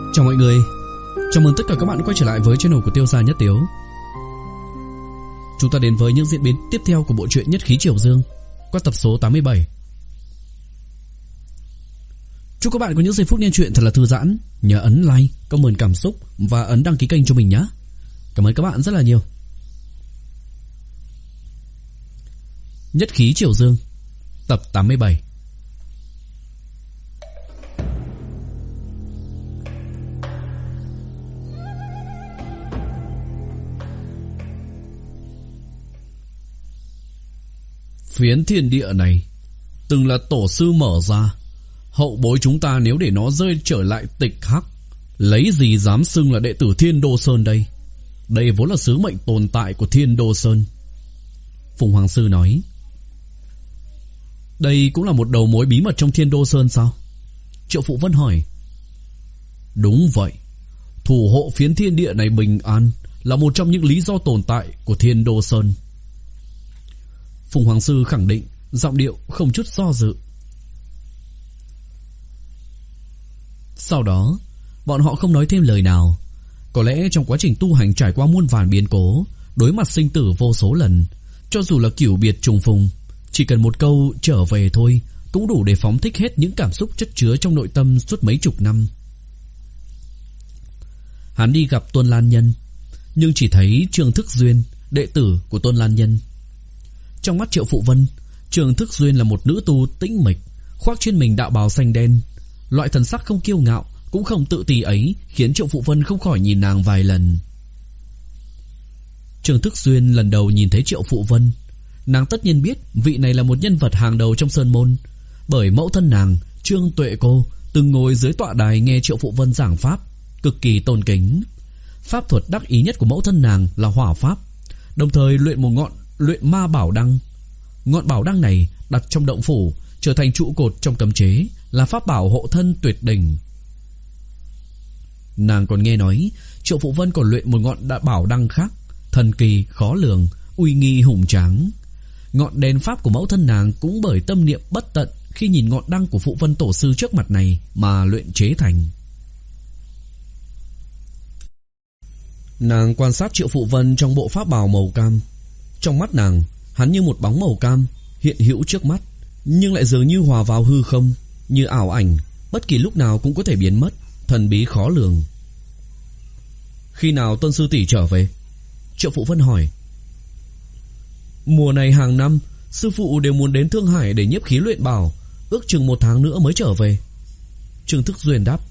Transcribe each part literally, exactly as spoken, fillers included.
Chào mọi người, chào mừng tất cả các bạn quay trở lại với channel của Tiêu Gia Nhất Tiếu. Chúng ta đến với những diễn biến tiếp theo của bộ truyện Nhất Khí Triều Dương qua tập số tám mươi bảy. Chúc các bạn có những giây phút nghe truyện thật là thư giãn. Nhớ ấn like, comment cảm xúc và ấn đăng ký kênh cho mình nhé. Cảm ơn các bạn rất là nhiều. Nhất Khí Triều Dương tập tám mươi bảy. Phiến thiên địa này từng là tổ sư mở ra, hậu bối chúng ta nếu để nó rơi trở lại tịch hắc, lấy gì dám xưng là đệ tử Thiên Đô Sơn đây? Đây vốn là sứ mệnh tồn tại của Thiên Đô Sơn. Phùng Hoàng Sư nói. Đây cũng là một đầu mối bí mật trong Thiên Đô Sơn sao? Triệu Phụ Vân hỏi. Đúng vậy, thủ hộ phiến thiên địa này bình an là một trong những lý do tồn tại của Thiên Đô Sơn. Phùng Hoàng Sư khẳng định, giọng điệu không chút do dự. Sau đó, bọn họ không nói thêm lời nào. Có lẽ trong quá trình tu hành trải qua muôn vàn biến cố, đối mặt sinh tử vô số lần, cho dù là cửu biệt trùng phùng, chỉ cần một câu trở về thôi cũng đủ để phóng thích hết những cảm xúc chất chứa trong nội tâm suốt mấy chục năm. Hắn đi gặp Tôn Lan Nhân, nhưng chỉ thấy Trường Thức Duyên, đệ tử của Tôn Lan Nhân. Trong mắt Triệu Phụ Vân, Trường Thức Duyên là một nữ tu tĩnh mịch, khoác trên mình đạo bào xanh đen. Loại thần sắc không kiêu ngạo cũng không tự ti ấy khiến Triệu Phụ Vân không khỏi nhìn nàng vài lần. Trường Thức Duyên lần đầu nhìn thấy Triệu Phụ Vân, nàng tất nhiên biết vị này là một nhân vật hàng đầu trong sơn môn, bởi mẫu thân nàng Trương Tuệ Cô từng ngồi dưới tọa đài nghe Triệu Phụ Vân giảng pháp, cực kỳ tôn kính. Pháp thuật đắc ý nhất của mẫu thân nàng là hỏa pháp, đồng thời luyện một ngọn luyện ma bảo đăng. Ngọn bảo đăng này đặt trong động phủ, trở thành trụ cột trong cấm chế, là pháp bảo hộ thân tuyệt đỉnh. Nàng còn nghe nói Triệu Phụ Vân còn luyện một ngọn đại bảo đăng khác, thần kỳ khó lường, uy nghi hùng tráng. Ngọn đèn pháp của mẫu thân nàng cũng bởi tâm niệm bất tận khi nhìn ngọn đăng của Phụ Vân tổ sư trước mặt này mà luyện chế thành. Nàng quan sát Triệu Phụ Vân trong bộ pháp bào màu cam. Trong mắt nàng, hắn như một bóng màu cam hiện hữu trước mắt, nhưng lại dường như hòa vào hư không, như ảo ảnh, bất kỳ lúc nào cũng có thể biến mất, thần bí khó lường. Khi nào Tôn sư tỷ trở về? Triệu Phụ Vân hỏi. Mùa này hàng năm sư phụ đều muốn đến Thương Hải để nhiếp khí luyện bảo, ước chừng một tháng nữa mới trở về. Trường Thức Duyên đáp.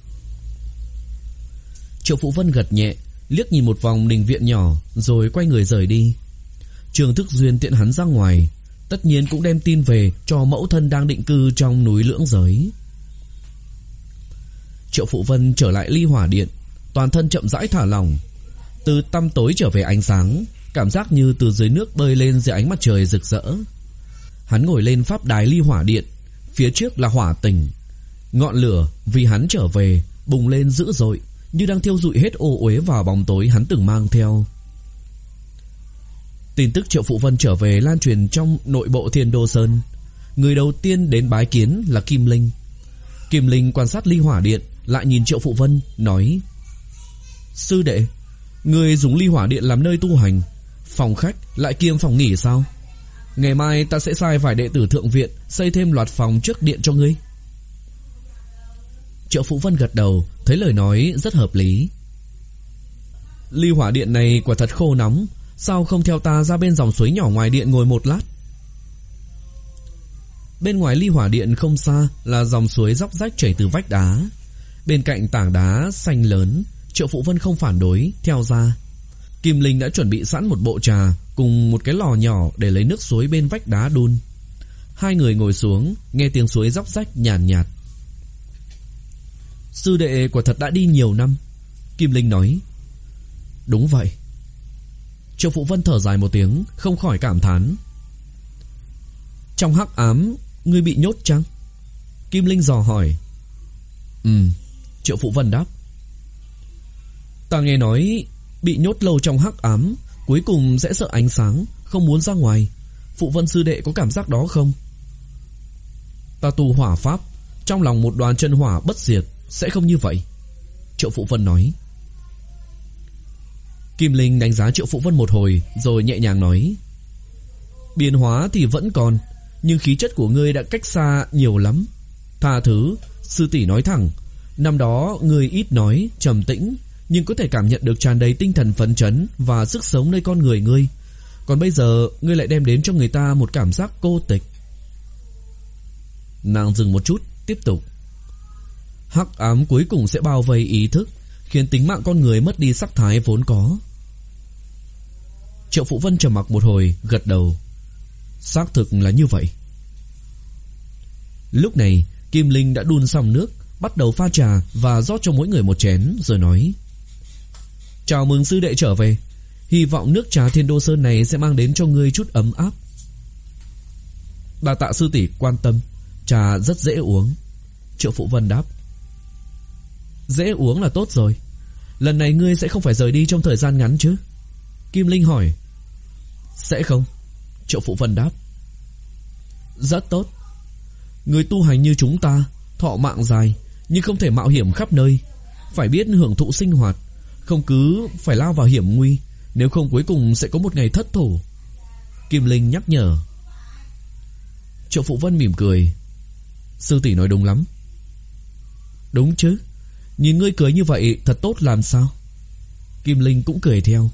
Triệu Phụ Vân gật nhẹ, liếc nhìn một vòng đình viện nhỏ, rồi quay người rời đi. Trường Thức Duyên tiện hắn ra ngoài, tất nhiên cũng đem tin về cho mẫu thân đang định cư trong núi Lưỡng Giới. Triệu Phụ Vân trở lại Ly Hỏa Điện, toàn thân chậm rãi thả lỏng, từ tăm tối trở về ánh sáng, cảm giác như từ dưới nước bơi lên dưới ánh mặt trời rực rỡ. Hắn ngồi lên pháp đài Ly Hỏa Điện, phía trước là hỏa tỉnh. Ngọn lửa vì hắn trở về bùng lên dữ dội, như đang thiêu rụi hết ô uế vào bóng tối hắn từng mang theo. Tin tức Triệu Phụ Vân trở về lan truyền trong nội bộ Thiên Đô Sơn. Người đầu tiên đến bái kiến là Kim Linh. Kim Linh quan sát Ly Hỏa Điện, lại nhìn Triệu Phụ Vân, nói: Sư đệ, người dùng Ly Hỏa Điện làm nơi tu hành, phòng khách lại kiêm phòng nghỉ sao? Ngày mai ta sẽ sai vài đệ tử thượng viện xây thêm loạt phòng trước điện cho ngươi. Triệu Phụ Vân gật đầu, thấy lời nói rất hợp lý. Ly Hỏa Điện này quả thật khô nóng, sao không theo ta ra bên dòng suối nhỏ ngoài điện ngồi một lát? Bên ngoài Ly Hỏa Điện không xa là dòng suối róc rách chảy từ vách đá. Bên cạnh tảng đá xanh lớn, Triệu Phụ Vân không phản đối, theo ra. Kim Linh đã chuẩn bị sẵn một bộ trà cùng một cái lò nhỏ để lấy nước suối bên vách đá đun. Hai người ngồi xuống, nghe tiếng suối róc rách nhàn nhạt, nhạt. Sư đệ quả thật đã đi nhiều năm, Kim Linh nói. Đúng vậy. Triệu Phụ Vân thở dài một tiếng, không khỏi cảm thán. Trong hắc ám, ngươi bị nhốt chăng? Kim Linh dò hỏi. Ừ, Triệu Phụ Vân đáp. Ta nghe nói bị nhốt lâu trong hắc ám, cuối cùng sẽ sợ ánh sáng, không muốn ra ngoài. Phụ Vân sư đệ có cảm giác đó không? Ta tu hỏa pháp, trong lòng một đoàn chân hỏa bất diệt, sẽ không như vậy. Triệu Phụ Vân nói. Kim Linh đánh giá Triệu Phụ Vân một hồi rồi nhẹ nhàng nói: Biến hóa thì vẫn còn, nhưng khí chất của ngươi đã cách xa nhiều lắm. Tha thứ, sư tỷ nói thẳng, năm đó ngươi ít nói, trầm tĩnh, nhưng có thể cảm nhận được tràn đầy tinh thần phấn chấn và sức sống nơi con người ngươi. Còn bây giờ ngươi lại đem đến cho người ta một cảm giác cô tịch. Nàng dừng một chút, tiếp tục: Hắc ám cuối cùng sẽ bao vây ý thức, khiến tính mạng con người mất đi sắc thái vốn có. Triệu Phụ Vân trầm mặc một hồi, gật đầu: Xác thực là như vậy. Lúc này Kim Linh đã đun xong nước, bắt đầu pha trà và rót cho mỗi người một chén, rồi nói: Chào mừng sư đệ trở về, hy vọng nước trà Thiên Đô Sơn này sẽ mang đến cho ngươi chút ấm áp. Đa tạ sư tỷ quan tâm, trà rất dễ uống. Triệu Phụ Vân đáp. Dễ uống là tốt rồi. Lần này ngươi sẽ không phải rời đi trong thời gian ngắn chứ? Kim Linh hỏi. Sẽ không, Triệu Phụ Vân đáp. Rất tốt. Người tu hành như chúng ta, thọ mạng dài, nhưng không thể mạo hiểm khắp nơi. Phải biết hưởng thụ sinh hoạt, không cứ phải lao vào hiểm nguy, nếu không cuối cùng sẽ có một ngày thất thủ. Kim Linh nhắc nhở. Triệu Phụ Vân mỉm cười. Sư tỷ nói đúng lắm. Đúng chứ, nhìn ngươi cười như vậy thật tốt làm sao? Kim Linh cũng cười theo.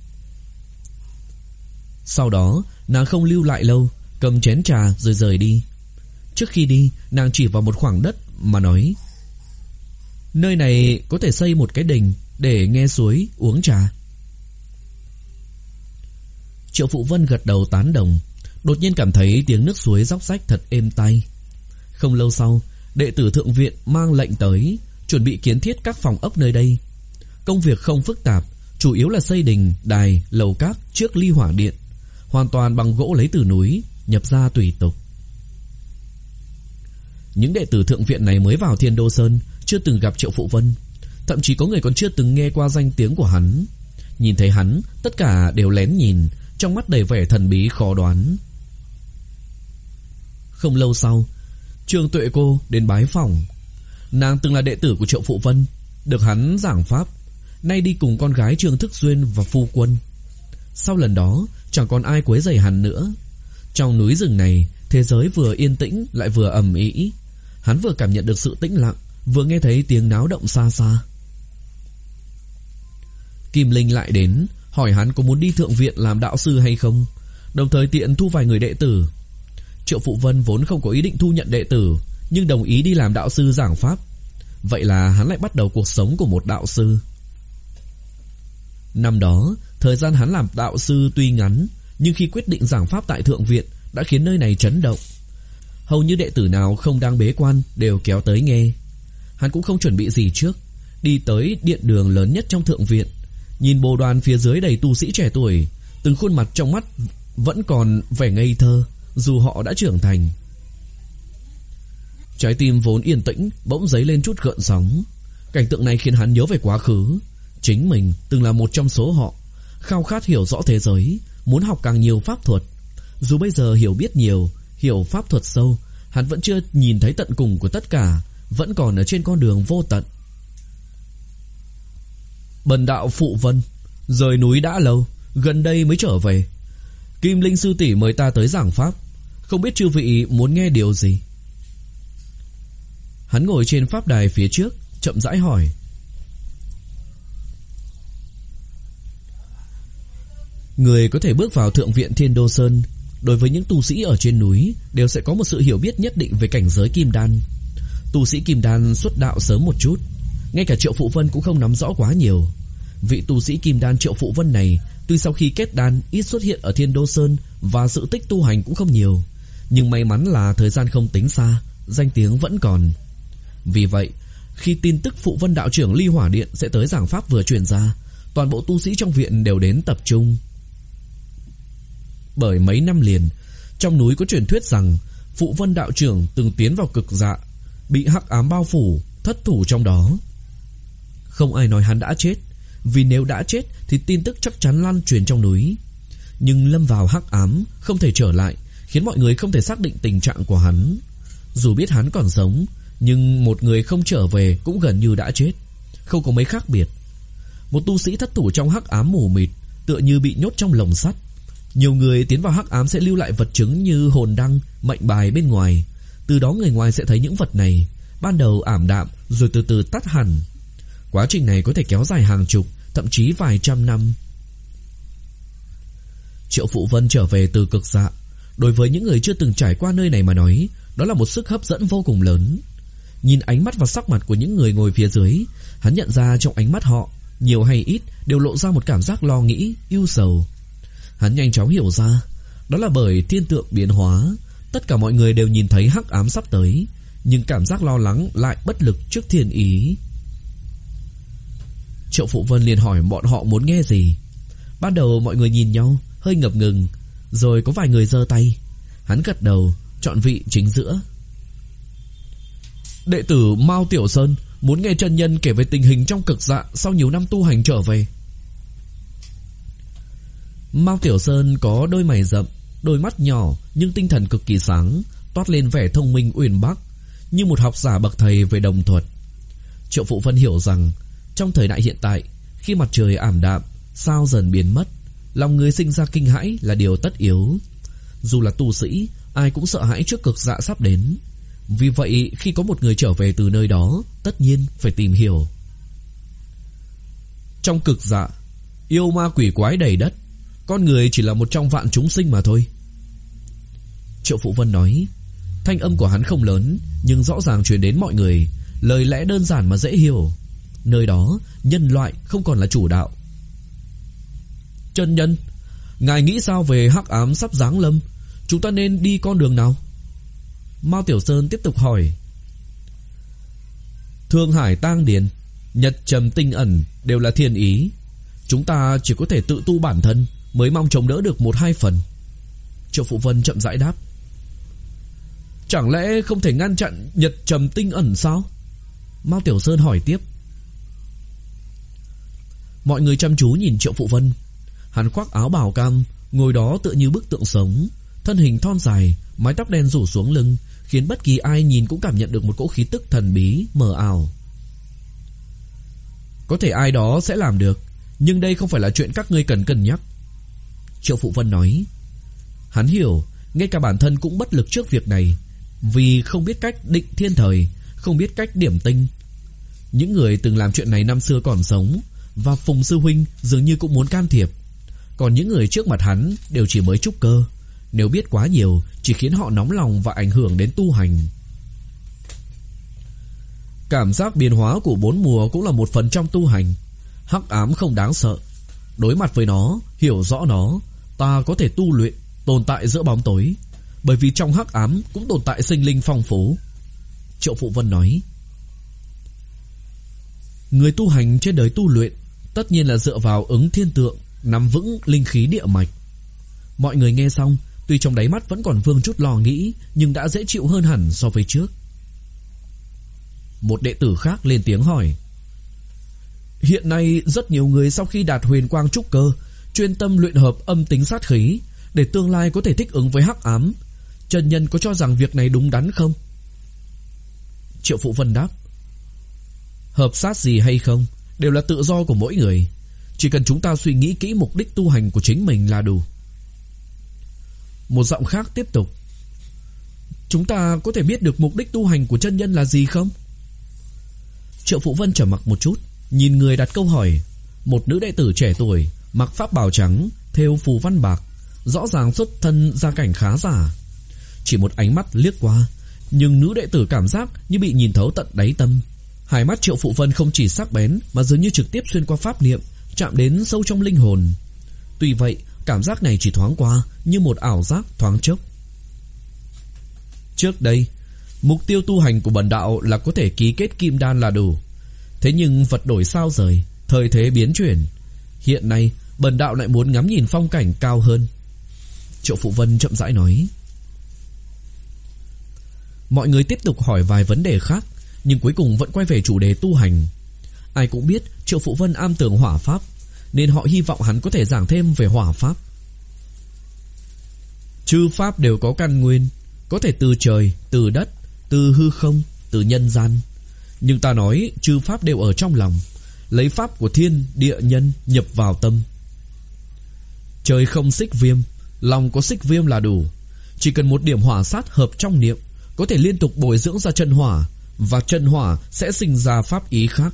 Sau đó nàng không lưu lại lâu, cầm chén trà rồi rời đi. Trước khi đi, nàng chỉ vào một khoảng đất mà nói: Nơi này có thể xây một cái đình để nghe suối uống trà. Triệu Phụ Vân gật đầu tán đồng, đột nhiên cảm thấy tiếng nước suối róc rách thật êm tai. Không lâu sau, đệ tử thượng viện mang lệnh tới, chuẩn bị kiến thiết các phòng ốc nơi đây. Công việc không phức tạp, chủ yếu là xây đình, đài, lầu các trước ly hỏa điện, hoàn toàn bằng gỗ lấy từ núi, nhập ra tùy tục. Những đệ tử thượng viện này mới vào Thiên Đô Sơn, chưa từng gặp Triệu Phụ Vân, thậm chí có người còn chưa từng nghe qua danh tiếng của hắn. Nhìn thấy hắn, tất cả đều lén nhìn, trong mắt đầy vẻ thần bí khó đoán. Không lâu sau, Trương Tuệ Cô đến bái phỏng. Nàng từng là đệ tử của Triệu Phụ Vân, được hắn giảng pháp, nay đi cùng con gái Trương Thức Duyên và phu quân. Sau lần đó, chẳng còn ai quấy rầy hắn nữa. Trong núi rừng này, thế giới vừa yên tĩnh lại vừa ầm ĩ. Hắn vừa cảm nhận được sự tĩnh lặng, vừa nghe thấy tiếng náo động xa xa. Kim Linh lại đến, hỏi hắn có muốn đi thượng viện làm đạo sư hay không, đồng thời tiện thu vài người đệ tử. Triệu Phụ Vân vốn không có ý định thu nhận đệ tử, nhưng đồng ý đi làm đạo sư giảng pháp. Vậy là hắn lại bắt đầu cuộc sống của một đạo sư. Năm đó, thời gian hắn làm đạo sư tuy ngắn, nhưng khi quyết định giảng pháp tại thượng viện đã khiến nơi này chấn động. Hầu như đệ tử nào không đang bế quan đều kéo tới nghe. Hắn cũng không chuẩn bị gì trước, đi tới điện đường lớn nhất trong thượng viện, nhìn bồ đoàn phía dưới đầy tu sĩ trẻ tuổi, từng khuôn mặt trong mắt vẫn còn vẻ ngây thơ, dù họ đã trưởng thành. Trái tim vốn yên tĩnh bỗng dấy lên chút gợn sóng. Cảnh tượng này khiến hắn nhớ về quá khứ. Chính mình từng là một trong số họ, khao khát hiểu rõ thế giới, muốn học càng nhiều pháp thuật. Dù bây giờ hiểu biết nhiều, hiểu pháp thuật sâu, hắn vẫn chưa nhìn thấy tận cùng của tất cả, vẫn còn ở trên con đường vô tận. Bần đạo Phụ Vân, rời núi đã lâu, gần đây mới trở về. Kim Linh sư tỷ mời ta tới giảng pháp, không biết chư vị muốn nghe điều gì? Hắn ngồi trên pháp đài phía trước, chậm rãi hỏi. Người có thể bước vào thượng viện Thiên Đô Sơn, đối với những tu sĩ ở trên núi đều sẽ có một sự hiểu biết nhất định về cảnh giới kim đan. Tu sĩ kim đan xuất đạo sớm một chút, ngay cả Triệu Phụ Vân cũng không nắm rõ quá nhiều. Vị tu sĩ kim đan Triệu Phụ Vân này, tuy sau khi kết đan ít xuất hiện ở Thiên Đô Sơn và sự tích tu hành cũng không nhiều, nhưng may mắn là thời gian không tính xa, danh tiếng vẫn còn. Vì vậy, khi tin tức Phụ Vân đạo trưởng ly hỏa điện sẽ tới giảng pháp vừa truyền ra, toàn bộ tu sĩ trong viện đều đến tập trung. Bởi mấy năm liền, trong núi có truyền thuyết rằng Phụ Vân đạo trưởng từng tiến vào cực dạ, bị hắc ám bao phủ, thất thủ trong đó. Không ai nói hắn đã chết, vì nếu đã chết thì tin tức chắc chắn lan truyền trong núi. Nhưng lâm vào hắc ám, không thể trở lại, khiến mọi người không thể xác định tình trạng của hắn. Dù biết hắn còn sống, nhưng một người không trở về cũng gần như đã chết. không có mấy khác biệt. Một tu sĩ thất thủ trong hắc ám mù mịt, tựa như bị nhốt trong lồng sắt. Nhiều người tiến vào hắc ám sẽ lưu lại vật chứng như hồn đăng, mệnh bài bên ngoài. Từ đó người ngoài sẽ thấy những vật này, ban đầu ảm đạm rồi từ từ tắt hẳn. Quá trình này có thể kéo dài hàng chục, thậm chí vài trăm năm. Triệu Phụ Vân trở về từ Cực Dạ, đối với những người chưa từng trải qua nơi này mà nói, đó là một sức hấp dẫn vô cùng lớn. Nhìn ánh mắt và sắc mặt của những người ngồi phía dưới, hắn nhận ra trong ánh mắt họ, nhiều hay ít, đều lộ ra một cảm giác lo nghĩ, ưu sầu. Hắn nhanh chóng hiểu ra, đó là bởi thiên tượng biến hóa. Tất cả mọi người đều nhìn thấy hắc ám sắp tới, nhưng cảm giác lo lắng lại bất lực trước thiên ý. Triệu Phụ Vân liền hỏi bọn họ muốn nghe gì. Ban đầu mọi người nhìn nhau, hơi ngập ngừng, rồi có vài người giơ tay. Hắn gật đầu, chọn vị chính giữa. Đệ tử Mao Tiểu Sơn muốn nghe chân nhân kể về tình hình trong Cực Dạ sau nhiều năm tu hành trở về. Mao Tiểu Sơn có đôi mày rậm, đôi mắt nhỏ nhưng tinh thần cực kỳ sáng, toát lên vẻ thông minh uyên bác, như một học giả bậc thầy về đồng thuật. Triệu Phụ Vân hiểu rằng trong thời đại hiện tại, khi mặt trời ảm đạm, sao dần biến mất, lòng người sinh ra kinh hãi là điều tất yếu. Dù là tu sĩ, ai cũng sợ hãi trước Cực Dạ sắp đến. Vì vậy khi có một người trở về từ nơi đó, tất nhiên phải tìm hiểu. Trong Cực Dạ, yêu ma quỷ quái đầy đất, con người chỉ là một trong vạn chúng sinh mà thôi. Triệu Phụ Vân nói. Thanh âm của hắn không lớn, nhưng rõ ràng truyền đến mọi người, lời lẽ đơn giản mà dễ hiểu. Nơi đó nhân loại không còn là chủ đạo. Chân nhân, ngài nghĩ sao về hắc ám sắp giáng lâm? Chúng ta nên đi con đường nào? Mao Tiểu Sơn tiếp tục hỏi. Thương Hải Tang Điền, Nhật Trầm Tinh Ẩn đều là thiên ý. Chúng ta chỉ có thể tự tu bản thân, mới mong chống đỡ được một hai phần. Triệu Phụ Vân chậm rãi đáp. Chẳng lẽ không thể ngăn chặn Nhật Trầm Tinh Ẩn sao? Mao Tiểu Sơn hỏi tiếp. Mọi người chăm chú nhìn Triệu Phụ Vân. Hắn khoác áo bào cam, ngồi đó tựa như bức tượng sống, thân hình thon dài, mái tóc đen rủ xuống lưng, khiến bất kỳ ai nhìn cũng cảm nhận được một cỗ khí tức thần bí, mờ ảo. Có thể ai đó sẽ làm được, nhưng đây không phải là chuyện các ngươi cần cân nhắc. Triệu Phụ Vân nói. Hắn hiểu, ngay cả bản thân cũng bất lực trước việc này, vì không biết cách định thiên thời, không biết cách điểm tinh. Những người từng làm chuyện này năm xưa còn sống, và Phùng sư huynh dường như cũng muốn can thiệp. Còn những người trước mặt hắn đều chỉ mới trúc cơ, nếu biết quá nhiều chỉ khiến họ nóng lòng và ảnh hưởng đến tu hành. Cảm giác biến hóa của bốn mùa cũng là một phần trong tu hành. Hắc ám không đáng sợ, đối mặt với nó, hiểu rõ nó, ta có thể tu luyện, tồn tại giữa bóng tối. Bởi vì trong hắc ám cũng tồn tại sinh linh phong phú. Triệu Phụ Vân nói. Người tu hành trên đời tu luyện tất nhiên là dựa vào ứng thiên tượng, nắm vững linh khí địa mạch. Mọi người nghe xong, tuy trong đáy mắt vẫn còn vương chút lo nghĩ, nhưng đã dễ chịu hơn hẳn so với trước. Một đệ tử khác lên tiếng hỏi. Hiện nay rất nhiều người sau khi đạt huyền quang trúc cơ, chuyên tâm luyện hợp âm tính sát khí, để tương lai có thể thích ứng với hắc ám. Chân nhân có cho rằng việc này đúng đắn không? Triệu Phụ Vân đáp. Hợp sát gì hay không đều là tự do của mỗi người, chỉ cần chúng ta suy nghĩ kỹ mục đích tu hành của chính mình là đủ. Một giọng khác tiếp tục. Chúng ta có thể biết được mục đích tu hành của chân nhân là gì không? Triệu Phụ Vân trầm mặc một chút, nhìn người đặt câu hỏi. Một nữ đệ tử trẻ tuổi, mặc pháp bào trắng, thêu phù văn bạc, rõ ràng xuất thân gia cảnh khá giả. Chỉ một ánh mắt liếc qua, nhưng nữ đệ tử cảm giác như bị nhìn thấu tận đáy tâm. Hai mắt Triệu Phụ Vân không chỉ sắc bén, mà dường như trực tiếp xuyên qua pháp niệm, chạm đến sâu trong linh hồn. Tuy vậy, cảm giác này chỉ thoáng qua, như một ảo giác thoáng chốc. Trước đây, mục tiêu tu hành của bần đạo là có thể ký kết kim đan là đủ. Thế nhưng vật đổi sao rời, thời thế biến chuyển. Hiện nay, bần đạo lại muốn ngắm nhìn phong cảnh cao hơn. Triệu Phụ Vân chậm rãi nói. Mọi người tiếp tục hỏi vài vấn đề khác, nhưng cuối cùng vẫn quay về chủ đề tu hành. Ai cũng biết Triệu Phụ Vân am tường hỏa pháp, nên họ hy vọng hắn có thể giảng thêm về hỏa pháp. Chư pháp đều có căn nguyên, có thể từ trời, từ đất, từ hư không, từ nhân gian. Nhưng ta nói chư pháp đều ở trong lòng, lấy pháp của thiên địa nhân nhập vào tâm. Trời không xích viêm, lòng có xích viêm là đủ. Chỉ cần một điểm hỏa sát hợp trong niệm, có thể liên tục bồi dưỡng ra chân hỏa, và chân hỏa sẽ sinh ra pháp ý khác.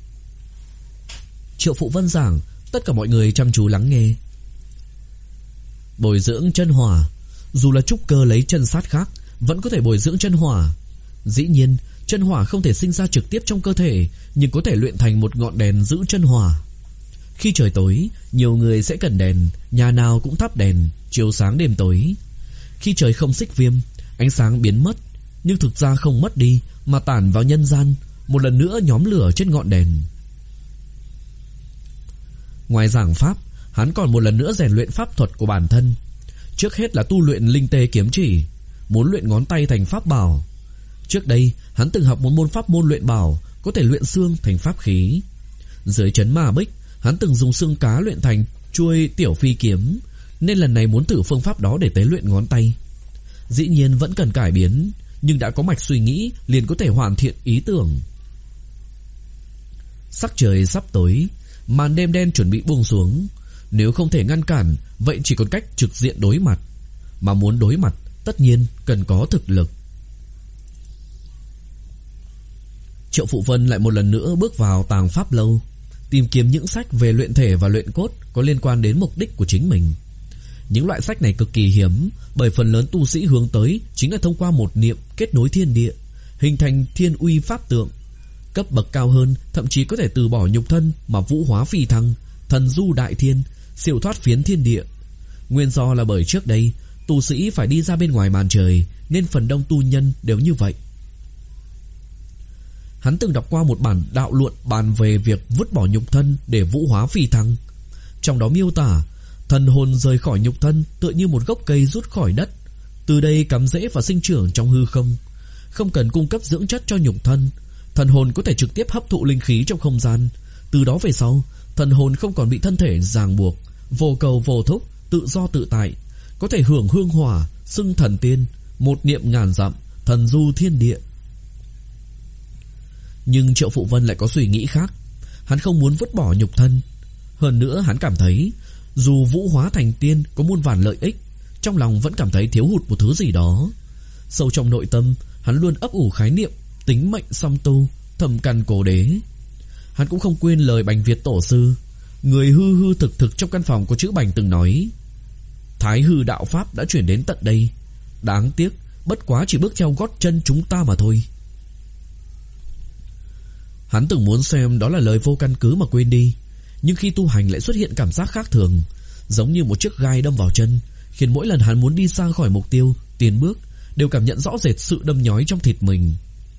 Triệu Phụ Vân giảng, tất cả mọi người chăm chú lắng nghe. Bồi dưỡng chân hỏa, dù là trúc cơ lấy chân sát khác, vẫn có thể bồi dưỡng chân hỏa. Dĩ nhiên, chân hỏa không thể sinh ra trực tiếp trong cơ thể, nhưng có thể luyện thành một ngọn đèn giữ chân hỏa. Khi trời tối, nhiều người sẽ cần đèn, nhà nào cũng thắp đèn, chiếu sáng đêm tối. Khi trời không xích viêm, ánh sáng biến mất, nhưng thực ra không mất đi mà tản vào nhân gian, một lần nữa nhóm lửa trên ngọn đèn. Ngoài giảng pháp, hắn còn một lần nữa rèn luyện pháp thuật của bản thân. Trước hết là tu luyện linh tê kiếm chỉ, muốn luyện ngón tay thành pháp bảo. Trước đây, hắn từng học một môn pháp môn luyện bảo, có thể luyện xương thành pháp khí. Dưới trấn Ma Bích, hắn từng dùng xương cá luyện thành chuôi tiểu phi kiếm, nên lần này muốn thử phương pháp đó để tế luyện ngón tay. Dĩ nhiên vẫn cần cải biến, nhưng đã có mạch suy nghĩ liền có thể hoàn thiện ý tưởng. Sắc trời sắp tối, màn đêm đen chuẩn bị buông xuống. Nếu không thể ngăn cản, vậy chỉ còn cách trực diện đối mặt. Mà muốn đối mặt, tất nhiên cần có thực lực. Triệu Phụ Vân lại một lần nữa bước vào tàng pháp lâu, tìm kiếm những sách về luyện thể và luyện cốt có liên quan đến mục đích của chính mình. Những loại sách này cực kỳ hiếm, bởi phần lớn tu sĩ hướng tới chính là thông qua một niệm kết nối thiên địa, hình thành thiên uy pháp tượng. Cấp bậc cao hơn thậm chí có thể từ bỏ nhục thân mà vũ hóa phi thăng, thần du đại thiên, siêu thoát phiến thiên địa. Nguyên do là bởi trước đây tu sĩ phải đi ra bên ngoài màn trời, nên phần đông tu nhân đều như vậy. Hắn từng đọc qua một bản đạo luận bàn về việc vứt bỏ nhục thân để vũ hóa phi thăng. Trong đó miêu tả thần hồn rời khỏi nhục thân tựa như một gốc cây rút khỏi đất, từ đây cắm rễ và sinh trưởng trong hư không, không cần cung cấp dưỡng chất cho nhục thân. Thần hồn có thể trực tiếp hấp thụ linh khí trong không gian. Từ đó về sau, thần hồn không còn bị thân thể ràng buộc, vô cầu vô thúc, tự do tự tại, có thể hưởng hương hỏa, xưng thần tiên, một niệm ngàn dặm, thần du thiên địa. Nhưng Triệu Phụ Vân lại có suy nghĩ khác. Hắn không muốn vứt bỏ nhục thân. Hơn nữa hắn cảm thấy dù vũ hóa thành tiên có muôn vàn lợi ích, trong lòng vẫn cảm thấy thiếu hụt một thứ gì đó. Sâu trong nội tâm, hắn luôn ấp ủ khái niệm tính mệnh song tu, thầm căn cố đế. Hắn cũng không quên lời Bành Việt tổ sư, người hư hư thực thực trong căn phòng của chữ Bành từng nói: Thái hư đạo pháp đã chuyển đến tận đây, đáng tiếc bất quá chỉ bước theo gót chân chúng ta mà thôi. Hắn từng muốn xem đó là lời vô căn cứ mà quên đi, nhưng khi tu hành lại xuất hiện cảm giác khác thường, giống như một chiếc gai đâm vào chân, khiến mỗi lần hắn muốn đi xa khỏi mục tiêu, tiến bước, đều cảm nhận rõ rệt sự đâm nhói trong thịt mình.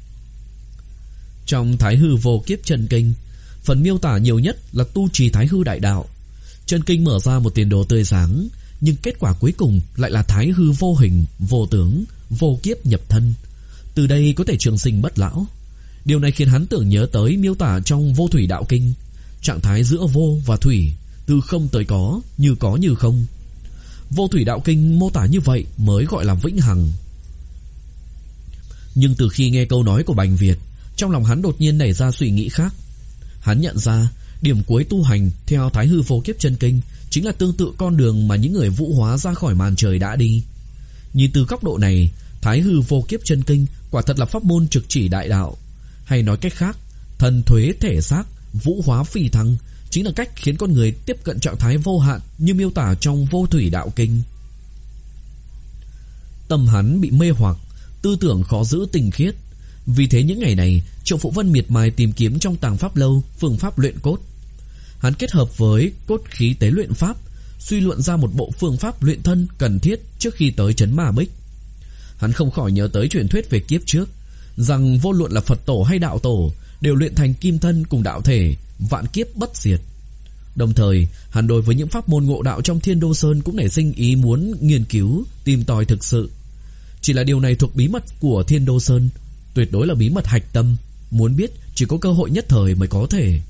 Trong Thái hư vô kiếp chân kinh, phần miêu tả nhiều nhất là tu trì Thái hư đại đạo. Chân kinh mở ra một tiền đồ tươi sáng, nhưng kết quả cuối cùng lại là Thái hư vô hình, vô tướng, vô kiếp nhập thân. Từ đây có thể trường sinh bất lão. Điều này khiến hắn tưởng nhớ tới miêu tả trong Vô Thủy Đạo Kinh, trạng thái giữa vô và thủy, từ không tới có, như có như không. Vô Thủy Đạo Kinh mô tả như vậy mới gọi là vĩnh hằng. Nhưng từ khi nghe câu nói của Bành Việt, trong lòng hắn đột nhiên nảy ra suy nghĩ khác. Hắn nhận ra điểm cuối tu hành theo Thái hư vô kiếp chân kinh chính là tương tự con đường mà những người vũ hóa ra khỏi màn trời đã đi. Nhìn từ góc độ này, Thái hư vô kiếp chân kinh quả thật là pháp môn trực chỉ đại đạo. Hay nói cách khác, thần thuế thể xác, vũ hóa phi thăng chính là cách khiến con người tiếp cận trạng thái vô hạn như miêu tả trong Vô Thủy Đạo Kinh. Tâm hắn bị mê hoặc, tư tưởng khó giữ tinh khiết. Vì thế những ngày này, Triệu Phụ Vân miệt mài tìm kiếm trong tàng pháp lâu phương pháp luyện cốt. Hắn kết hợp với cốt khí tế luyện pháp, suy luận ra một bộ phương pháp luyện thân cần thiết trước khi tới trấn Ma Bích. Hắn không khỏi nhớ tới truyền thuyết về kiếp trước, rằng vô luận là Phật tổ hay đạo tổ đều luyện thành kim thân cùng đạo thể, vạn kiếp bất diệt. Đồng thời, hắn đối với những pháp môn ngộ đạo trong Thiên Đô Sơn cũng nảy sinh ý muốn nghiên cứu, tìm tòi thực sự. Chỉ là điều này thuộc bí mật của Thiên Đô Sơn, tuyệt đối là bí mật hạch tâm, muốn biết chỉ có cơ hội nhất thời mới có thể.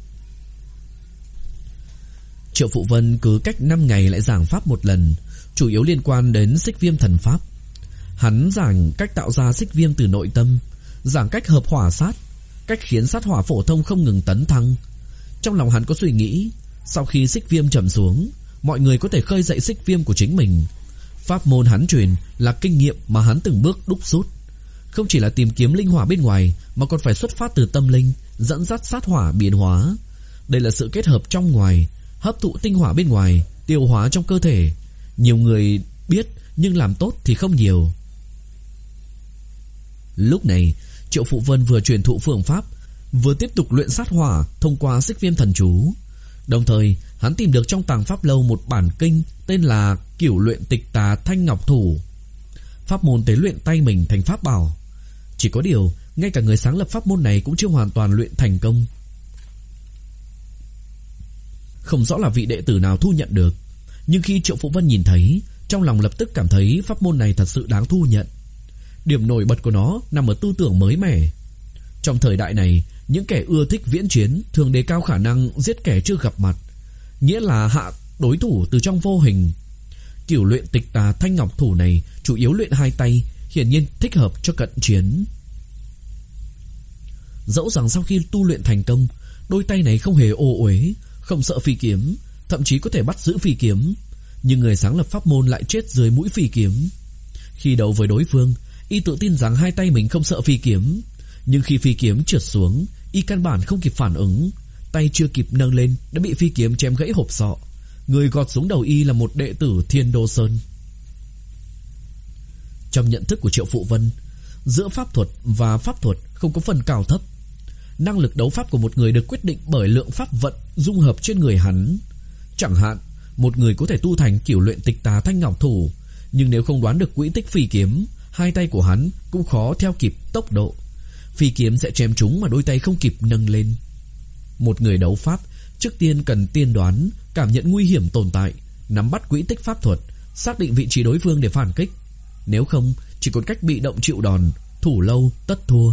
Triệu Phụ Vân cứ cách năm ngày lại giảng pháp một lần, chủ yếu liên quan đến xích viêm thần pháp. Hắn giảng cách tạo ra xích viêm từ nội tâm, giảng cách hợp hỏa sát, cách khiến sát hỏa phổ thông không ngừng tấn thăng. Trong lòng hắn có suy nghĩ, sau khi xích viêm trầm xuống, mọi người có thể khơi dậy xích viêm của chính mình. Pháp môn hắn truyền là kinh nghiệm mà hắn từng bước đúc rút, không chỉ là tìm kiếm linh hỏa bên ngoài mà còn phải xuất phát từ tâm linh, dẫn dắt sát hỏa biến hóa. Đây là sự kết hợp trong ngoài, hấp thụ tinh hỏa bên ngoài, tiêu hóa trong cơ thể. Nhiều người biết nhưng làm tốt thì không nhiều. Lúc này Triệu Phụ Vân vừa truyền thụ phương pháp, vừa tiếp tục luyện sát hỏa thông qua xích viêm thần chú. Đồng thời hắn tìm được trong tàng pháp lâu một bản kinh tên là Cửu Luyện Tịch Tà Thanh Ngọc Thủ, pháp môn tế luyện tay mình thành pháp bảo. Chỉ có điều ngay cả người sáng lập pháp môn này cũng chưa hoàn toàn luyện thành công. Không rõ là vị đệ tử nào thu nhận được, nhưng khi Triệu Phụ Vân nhìn thấy, trong lòng lập tức cảm thấy pháp môn này thật sự đáng thu nhận. Điểm nổi bật của nó nằm ở tư tưởng mới mẻ. Trong thời đại này, những kẻ ưa thích viễn chiến thường đề cao khả năng giết kẻ chưa gặp mặt, nghĩa là hạ đối thủ từ trong vô hình. Cửu Luyện Tịch Tà Thanh Ngọc Thủ này chủ yếu luyện hai tay, hiển nhiên thích hợp cho cận chiến. Dẫu rằng sau khi tu luyện thành công, đôi tay này không hề ô uế, không sợ phi kiếm, thậm chí có thể bắt giữ phi kiếm, nhưng người sáng lập pháp môn lại chết dưới mũi phi kiếm. Khi đấu với đối phương, y tự tin rằng hai tay mình không sợ phi kiếm, nhưng khi phi kiếm trượt xuống, y căn bản không kịp phản ứng, tay chưa kịp nâng lên đã bị phi kiếm chém gãy hộp sọ. Người gọt xuống đầu y là một đệ tử Thiên Đô Sơn. Trong nhận thức của Triệu Phụ Vân, giữa pháp thuật và pháp thuật không có phần cao thấp. Năng lực đấu pháp của một người được quyết định bởi lượng pháp vận dung hợp trên người hắn. Chẳng hạn, một người có thể tu thành Cửu Luyện Tịch Tà Thanh Ngọc Thủ, nhưng nếu không đoán được quỹ tích phi kiếm, hai tay của hắn cũng khó theo kịp tốc độ. Phi kiếm sẽ chém trúng mà đôi tay không kịp nâng lên. Một người đấu pháp trước tiên cần tiên đoán, cảm nhận nguy hiểm tồn tại, nắm bắt quỹ tích pháp thuật, xác định vị trí đối phương để phản kích. Nếu không, chỉ còn cách bị động chịu đòn, thủ lâu tất thua.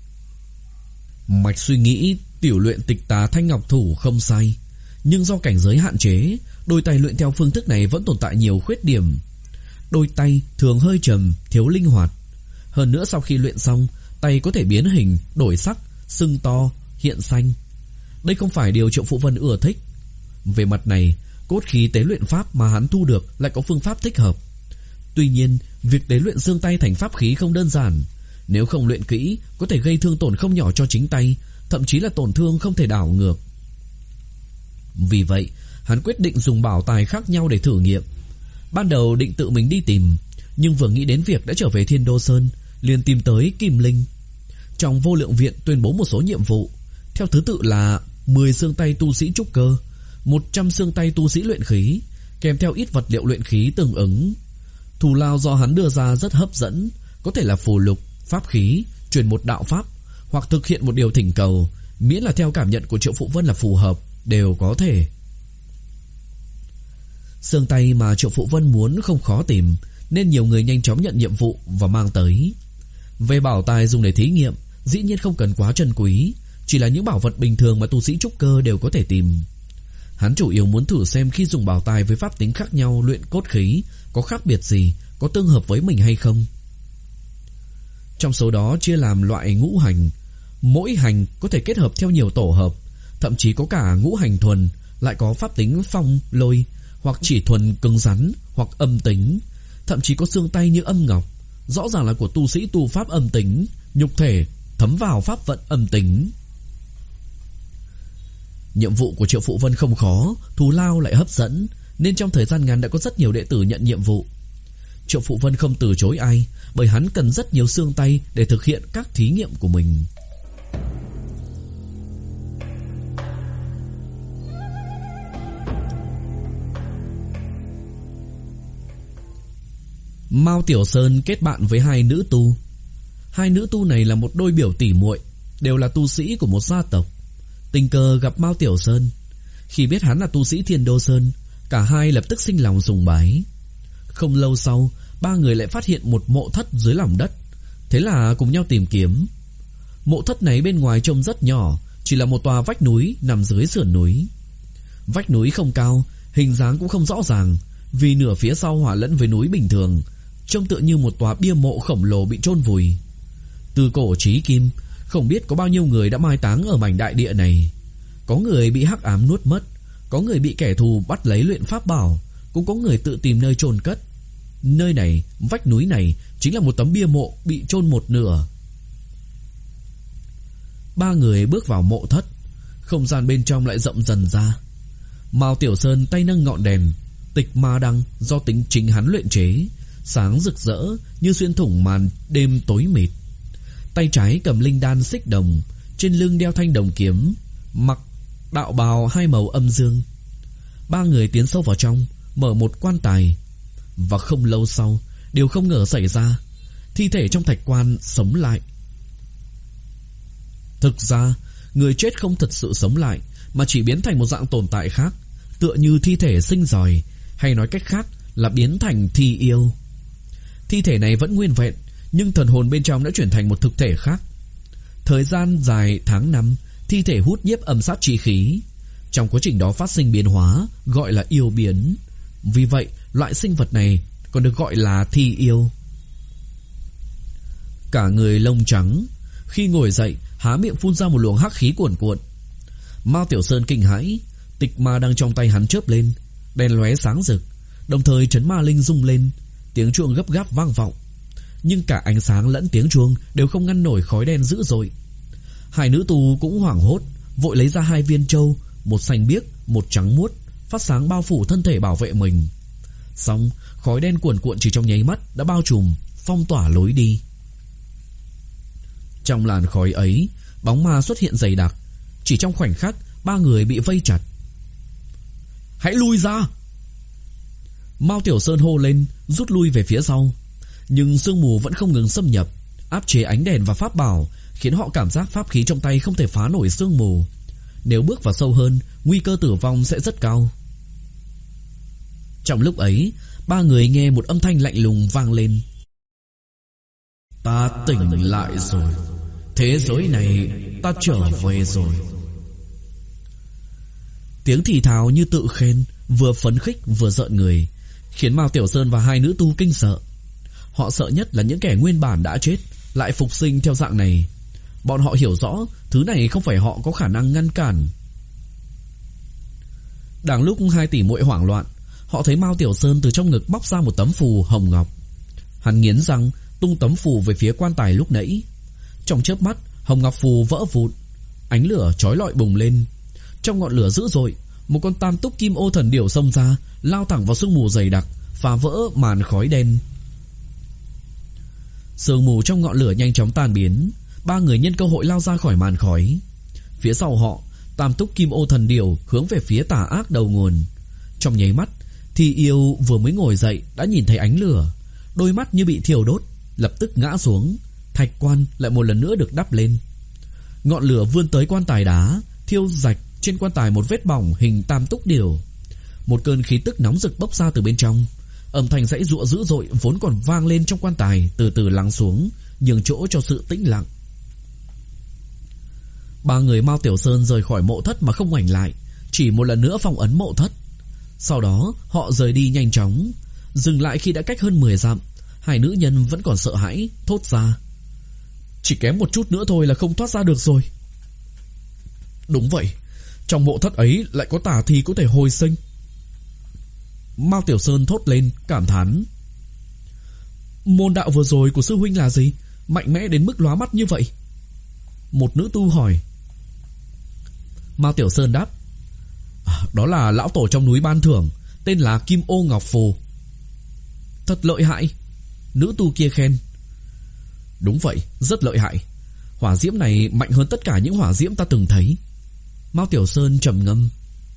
Mạch suy nghĩ Tiểu Luyện Tịch Tà Thanh Ngọc Thủ không sai, nhưng do cảnh giới hạn chế, đôi tay luyện theo phương thức này vẫn tồn tại nhiều khuyết điểm. Đôi tay thường hơi trầm, thiếu linh hoạt. Hơn nữa sau khi luyện xong, tay có thể biến hình, đổi sắc, sưng to, hiện xanh. Đây không phải điều Triệu Phụ Vân ưa thích. Về mặt này, cốt khí tế luyện pháp mà hắn thu được lại có phương pháp thích hợp. Tuy nhiên, việc tế luyện xương tay thành pháp khí không đơn giản. Nếu không luyện kỹ, có thể gây thương tổn không nhỏ cho chính tay, thậm chí là tổn thương không thể đảo ngược. Vì vậy, hắn quyết định dùng bảo tài khác nhau để thử nghiệm. Ban đầu định tự mình đi tìm, nhưng vừa nghĩ đến việc đã trở về Thiên Đô Sơn, liền tìm tới Kim Linh. Trong Vô Lượng Viện tuyên bố một số nhiệm vụ, theo thứ tự là mười xương tay tu sĩ trúc cơ, một trăm xương tay tu sĩ luyện khí, kèm theo ít vật liệu luyện khí tương ứng. Thù lao do hắn đưa ra rất hấp dẫn, có thể là phù lục, pháp khí, truyền một đạo pháp, hoặc thực hiện một điều thỉnh cầu, miễn là theo cảm nhận của Triệu Phụ Vân là phù hợp, đều có thể. Xương tay mà Triệu Phụ Vân muốn không khó tìm, nên nhiều người nhanh chóng nhận nhiệm vụ và mang tới. Về bảo tài dùng để thí nghiệm, dĩ nhiên không cần quá trân quý, chỉ là những bảo vật bình thường mà tu sĩ trúc cơ đều có thể tìm. Hắn chủ yếu muốn thử xem khi dùng bảo tài với pháp tính khác nhau luyện cốt khí có khác biệt gì, có tương hợp với mình hay không. Trong số đó chia làm loại ngũ hành, mỗi hành có thể kết hợp theo nhiều tổ hợp, thậm chí có cả ngũ hành thuần, lại có pháp tính phong, lôi, hoặc chỉ thuần cứng rắn, hoặc âm tính, thậm chí có xương tay như âm ngọc, rõ ràng là của tu sĩ tu pháp âm tính, nhục thể thấm vào pháp vận âm tính. Nhiệm vụ của Triệu Phụ Vân không khó, thù lao lại hấp dẫn, nên trong thời gian ngắn đã có rất nhiều đệ tử nhận nhiệm vụ. Triệu Phụ Vân không từ chối ai, bởi hắn cần rất nhiều xương tay để thực hiện các thí nghiệm của mình. Mao Tiểu Sơn kết bạn với hai nữ tu. Hai nữ tu này là một đôi biểu tỷ muội, đều là tu sĩ của một gia tộc. Tình cờ gặp Mao Tiểu Sơn, khi biết hắn là tu sĩ Thiên Đô Sơn, cả hai lập tức sinh lòng sùng bái. Không lâu sau, ba người lại phát hiện một mộ thất dưới lòng đất, thế là cùng nhau tìm kiếm. Mộ thất này bên ngoài trông rất nhỏ, chỉ là một tòa vách núi nằm dưới sườn núi. Vách núi không cao, hình dáng cũng không rõ ràng, vì nửa phía sau hòa lẫn với núi bình thường, trông tựa như một tòa bia mộ khổng lồ bị chôn vùi. Từ cổ chí kim, Không biết có bao nhiêu người đã mai táng ở mảnh đại địa này. Có người bị hắc ám nuốt mất, có người bị kẻ thù bắt lấy luyện pháp bảo, cũng có người tự tìm nơi chôn cất. Nơi này, vách núi này chính là một tấm bia mộ bị chôn một nửa. Ba người bước vào mộ thất. Không gian bên trong lại rộng dần ra. Mao Tiểu Sơn tay nâng ngọn đèn tịch ma đăng do tính chính hắn luyện chế, sáng rực rỡ như xuyên thủng màn đêm tối mịt. Tay trái cầm linh đan xích đồng, trên lưng đeo thanh đồng kiếm, mặc đạo bào hai màu âm dương. Ba người tiến sâu vào trong, mở một quan tài. Và không lâu sau, điều không ngờ xảy ra. Thi thể trong thạch quan sống lại. Thực ra, người chết không thật sự sống lại, mà chỉ biến thành một dạng tồn tại khác, tựa như thi thể sinh giòi, hay nói cách khác là biến thành thi yêu. Thi thể này vẫn nguyên vẹn, nhưng thần hồn bên trong đã chuyển thành một thực thể khác. Thời gian dài tháng năm, thi thể hút nhiếp âm sát chi khí. Trong quá trình đó phát sinh biến hóa, gọi là yêu biến. Vì vậy, loại sinh vật này còn được gọi là thi yêu. Cả người lông trắng, khi ngồi dậy, há miệng phun ra một luồng hắc khí cuồn cuộn. Mao Tiểu Sơn kinh hãi, tịch ma đang trong tay hắn chớp lên, đèn lóe sáng rực, đồng thời trấn ma linh rung lên, tiếng chuông gấp gáp vang vọng. Nhưng cả ánh sáng lẫn tiếng chuông đều không ngăn nổi khói đen dữ dội. Hai nữ tù cũng hoảng hốt, vội lấy ra hai viên châu, một xanh biếc, một trắng muốt, phát sáng bao phủ thân thể bảo vệ mình. Xong, khói đen cuồn cuộn chỉ trong nháy mắt đã bao trùm, phong tỏa lối đi. Trong làn khói ấy, bóng ma xuất hiện dày đặc. Chỉ trong khoảnh khắc, ba người bị vây chặt. Hãy lui ra! Mao Tiểu Sơn hô lên, rút lui về phía sau. Nhưng sương mù vẫn không ngừng xâm nhập, áp chế ánh đèn và pháp bảo, khiến họ cảm giác pháp khí trong tay không thể phá nổi sương mù. Nếu bước vào sâu hơn, nguy cơ tử vong sẽ rất cao. Trong lúc ấy, ba người nghe một âm thanh lạnh lùng vang lên. Ta tỉnh lại rồi. Thế giới này ta trở về rồi. Tiếng thì thào như tự khen, vừa phấn khích vừa giận người, khiến Mao Tiểu Sơn và hai nữ tu kinh sợ. Họ sợ nhất là những kẻ nguyên bản đã chết lại phục sinh theo dạng này. Bọn họ hiểu rõ thứ này không phải họ có khả năng ngăn cản. Đang lúc hai tỷ muội hoảng loạn, họ thấy Mao Tiểu Sơn từ trong ngực bóc ra một tấm phù hồng ngọc. Hắn nghiến răng tung tấm phù về phía quan tài lúc nãy. Trong chớp mắt, hồng ngọc phù vỡ vụn, ánh lửa chói lọi bùng lên. Trong ngọn lửa dữ dội, một con tam túc kim ô thần điểu xông ra, lao thẳng vào sương mù dày đặc, phá vỡ màn khói đen. Sương mù trong ngọn lửa nhanh chóng tan biến. Ba người nhân cơ hội lao ra khỏi màn khói. Phía sau họ, tam túc kim ô thần điểu hướng về phía tà ác đầu nguồn. Trong nháy mắt, Thi yêu vừa mới ngồi dậy đã nhìn thấy ánh lửa, đôi mắt như bị thiêu đốt, lập tức ngã xuống. Thạch quan lại một lần nữa được đắp lên. Ngọn lửa vươn tới quan tài đá, thiêu rạch trên quan tài một vết bỏng hình tam túc điểu. Một cơn khí tức nóng rực bốc ra từ bên trong. Âm thanh giãy giụa dữ dội vốn còn vang lên trong quan tài từ từ lắng xuống, nhường chỗ cho sự tĩnh lặng. Ba người Mao Tiểu Sơn rời khỏi mộ thất mà không ngoảnh lại, chỉ một lần nữa phong ấn mộ thất. Sau đó họ rời đi nhanh chóng, dừng lại khi đã cách hơn mười dặm. Hai nữ nhân vẫn còn sợ hãi, thốt ra: chỉ kém một chút nữa thôi là không thoát ra được rồi. Đúng vậy, trong mộ thất ấy lại có tà thi có thể hồi sinh. Mao Tiểu Sơn thốt lên, cảm thán: môn đạo vừa rồi của sư huynh là gì? Mạnh mẽ đến mức lóa mắt như vậy. Một nữ tu hỏi. Mao Tiểu Sơn đáp: à, đó là lão tổ trong núi ban thưởng, tên là Kim Ô Ngọc Phù. Thật lợi hại. Nữ tu kia khen. Đúng vậy, rất lợi hại. Hỏa diễm này mạnh hơn tất cả những hỏa diễm ta từng thấy. Mao Tiểu Sơn trầm ngâm.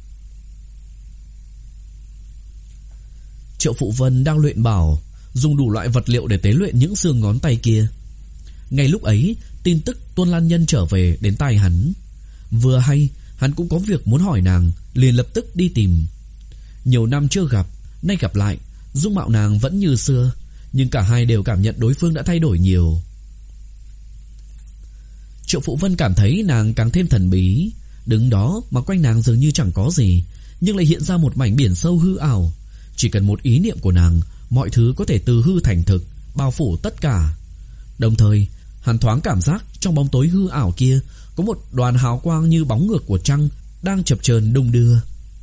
Triệu Phụ Vân đang luyện bảo, dùng đủ loại vật liệu để tế luyện những xương ngón tay kia. Ngay lúc ấy, tin tức Tuôn Lan Nhân trở về đến tai hắn. Vừa hay, hắn cũng có việc muốn hỏi nàng, liền lập tức đi tìm. Nhiều năm chưa gặp, nay gặp lại, dung mạo nàng vẫn như xưa, nhưng cả hai đều cảm nhận đối phương đã thay đổi nhiều. Triệu Phụ Vân cảm thấy nàng càng thêm thần bí. Đứng đó mà quanh nàng dường như chẳng có gì, nhưng lại hiện ra một mảnh biển sâu hư ảo. Chỉ cần một ý niệm của nàng, mọi thứ có thể từ hư thành thực, bao phủ tất cả. Đồng thời, Hắn thoáng cảm giác trong bóng tối hư ảo kia có một đoàn hào quang như bóng ngược của trăng đang chập chờn đung đưa.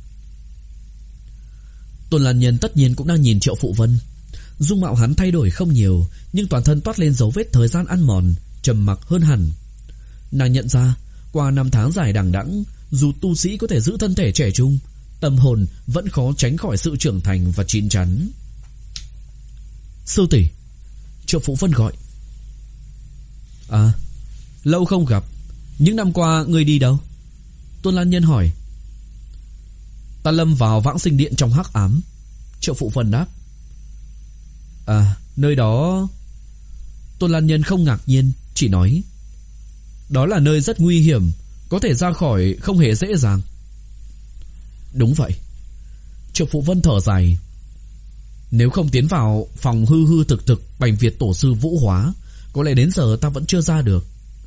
Tôn Lan Nhân tất nhiên cũng đang nhìn Triệu Phụ Vân. Dung mạo hắn thay đổi không nhiều, nhưng toàn thân toát lên dấu vết thời gian ăn mòn, trầm mặc hơn hẳn. Nàng nhận ra, qua năm tháng dài đằng đẵng, dù tu sĩ có thể giữ thân thể trẻ trung, tâm hồn vẫn khó tránh khỏi sự trưởng thành và chín chắn. Sư tỷ, Triệu Phụ Vân gọi. À, lâu không gặp. Những năm qua ngươi đi đâu? Tôn Lan Nhân hỏi. Ta lâm vào vãng sinh điện trong hắc ám. Triệu Phụ Vân đáp. À, nơi đó... Tôn Lan Nhân không ngạc nhiên, chỉ nói. Đó là nơi rất nguy hiểm, có thể ra khỏi không hề dễ dàng. Đúng vậy. Triệu Phụ Vân thở dài. Nếu không tiến vào phòng hư hư thực thực Bành Việt tổ sư Vũ Hóa, có lẽ đến giờ ta vẫn chưa ra được.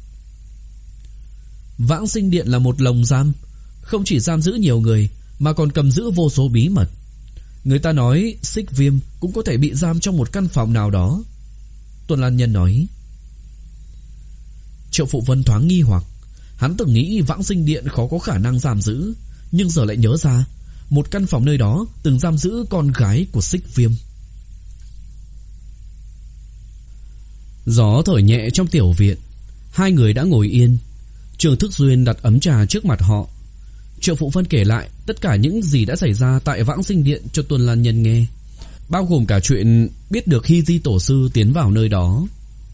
Vãng sinh điện là một lồng giam, không chỉ giam giữ nhiều người mà còn cầm giữ vô số bí mật. Người ta nói Xích Viêm cũng có thể bị giam trong một căn phòng nào đó. Tôn Lan Nhân nói. Triệu Phụ Vân thoáng nghi hoặc. Hắn từng nghĩ vãng sinh điện khó có khả năng giam giữ, nhưng giờ lại nhớ ra một căn phòng nơi đó từng giam giữ con gái của Xích Viêm. Gió thổi nhẹ trong tiểu viện. Hai người đã ngồi yên. Trường Thức Duyên đặt ấm trà trước mặt họ. Triệu Phụ Vân kể lại tất cả những gì đã xảy ra tại vãng sinh điện cho Tôn Lan Nhân nghe, bao gồm cả chuyện biết được Hy Di tổ sư tiến vào nơi đó.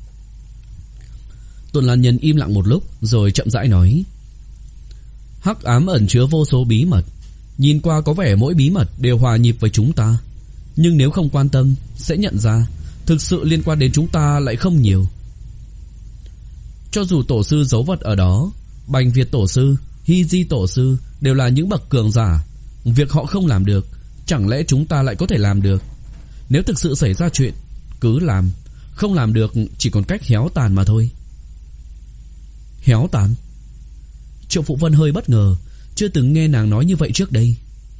Tôn Lan Nhân im lặng một lúc rồi chậm rãi nói. Hắc ám ẩn chứa vô số bí mật, nhìn qua có vẻ mỗi bí mật đều hòa nhịp với chúng ta, nhưng nếu không quan tâm sẽ nhận ra thực sự liên quan đến chúng ta lại không nhiều. Cho dù tổ sư giấu vật ở đó, Bành Việt tổ sư, Hy Di tổ sư đều là những bậc cường giả. Việc họ không làm được, chẳng lẽ chúng ta lại có thể làm được? Nếu thực sự xảy ra chuyện, cứ làm. Không làm được chỉ còn cách héo tàn mà thôi. Héo tàn? Triệu Phụ Vân hơi bất ngờ, chưa từng nghe nàng nói như vậy trước đây.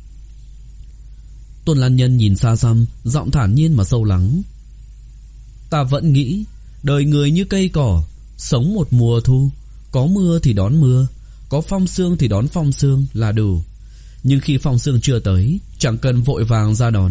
Tôn Lan Nhân nhìn xa xăm, giọng thản nhiên mà sâu lắng. Ta vẫn nghĩ đời người như cây cỏ, sống một mùa thu, có mưa thì đón mưa, có phong sương thì đón phong sương là đủ. Nhưng khi phong sương chưa tới, chẳng cần vội vàng ra đón.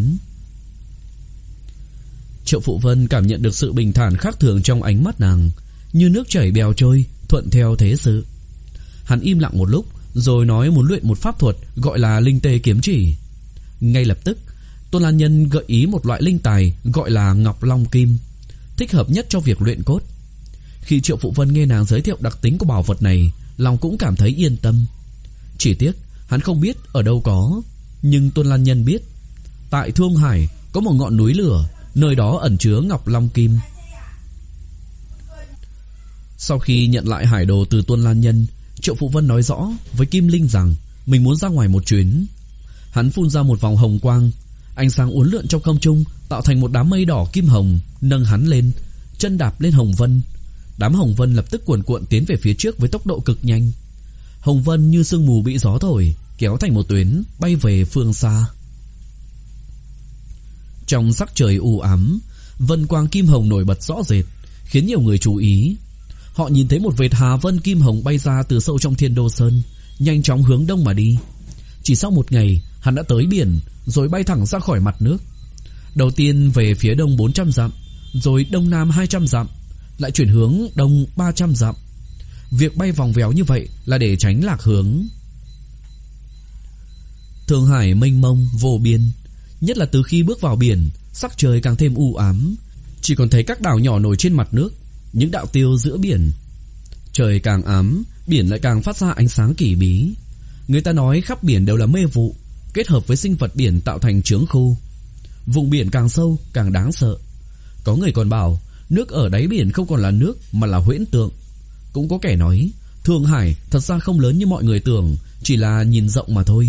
Triệu Phụ Vân cảm nhận được sự bình thản khác thường trong ánh mắt nàng, như nước chảy bèo trôi, thuận theo thế sự. Hắn im lặng một lúc rồi nói muốn luyện một pháp thuật gọi là linh tê kiếm chỉ. Ngay lập tức Tôn Lan Nhân gợi ý một loại linh tài gọi là Ngọc Long Kim, thích hợp nhất cho việc luyện cốt. Khi Triệu Phụ Vân nghe nàng giới thiệu đặc tính của bảo vật này, lòng cũng cảm thấy yên tâm. Chỉ tiếc hắn không biết ở đâu có, nhưng Tôn Lan Nhân biết. Tại Thương Hải có một ngọn núi lửa, nơi đó ẩn chứa Ngọc Long Kim. Sau khi nhận lại hải đồ từ Tôn Lan Nhân, Triệu Phụ Vân nói rõ với Kim Linh rằng mình muốn ra ngoài một chuyến. Hắn phun ra một vòng hồng quang, ánh sáng uốn lượn trong không trung tạo thành một đám mây đỏ kim hồng, nâng hắn lên, chân đạp lên hồng vân. Đám hồng vân lập tức cuồn cuộn tiến về phía trước với tốc độ cực nhanh. Hồng vân như sương mù bị gió thổi, kéo thành một tuyến bay về phương xa. Trong sắc trời u ám, vân quang kim hồng nổi bật rõ rệt, khiến nhiều người chú ý. Họ nhìn thấy một vệt hà vân kim hồng bay ra từ sâu trong Thiên Đô Sơn, nhanh chóng hướng đông mà đi. Chỉ sau một ngày, hắn đã tới biển, rồi bay thẳng ra khỏi mặt nước. Đầu tiên về phía đông bốn trăm dặm, rồi đông nam hai trăm dặm, lại chuyển hướng đông ba trăm dặm. Việc bay vòng véo như vậy là để tránh lạc hướng. Thương Hải mênh mông vô biên, nhất là từ khi bước vào biển, sắc trời càng thêm u ám, chỉ còn thấy các đảo nhỏ nổi trên mặt nước, những đạo tiêu giữa biển. Trời càng ám, biển lại càng phát ra ánh sáng kỳ bí. Người ta nói khắp biển đều là mê vụ, kết hợp với sinh vật biển tạo thành chướng khu. Vùng biển càng sâu càng đáng sợ. Có người còn bảo nước ở đáy biển không còn là nước mà là huyễn tượng. Cũng có kẻ nói Thương Hải thật ra không lớn như mọi người tưởng, chỉ là nhìn rộng mà thôi.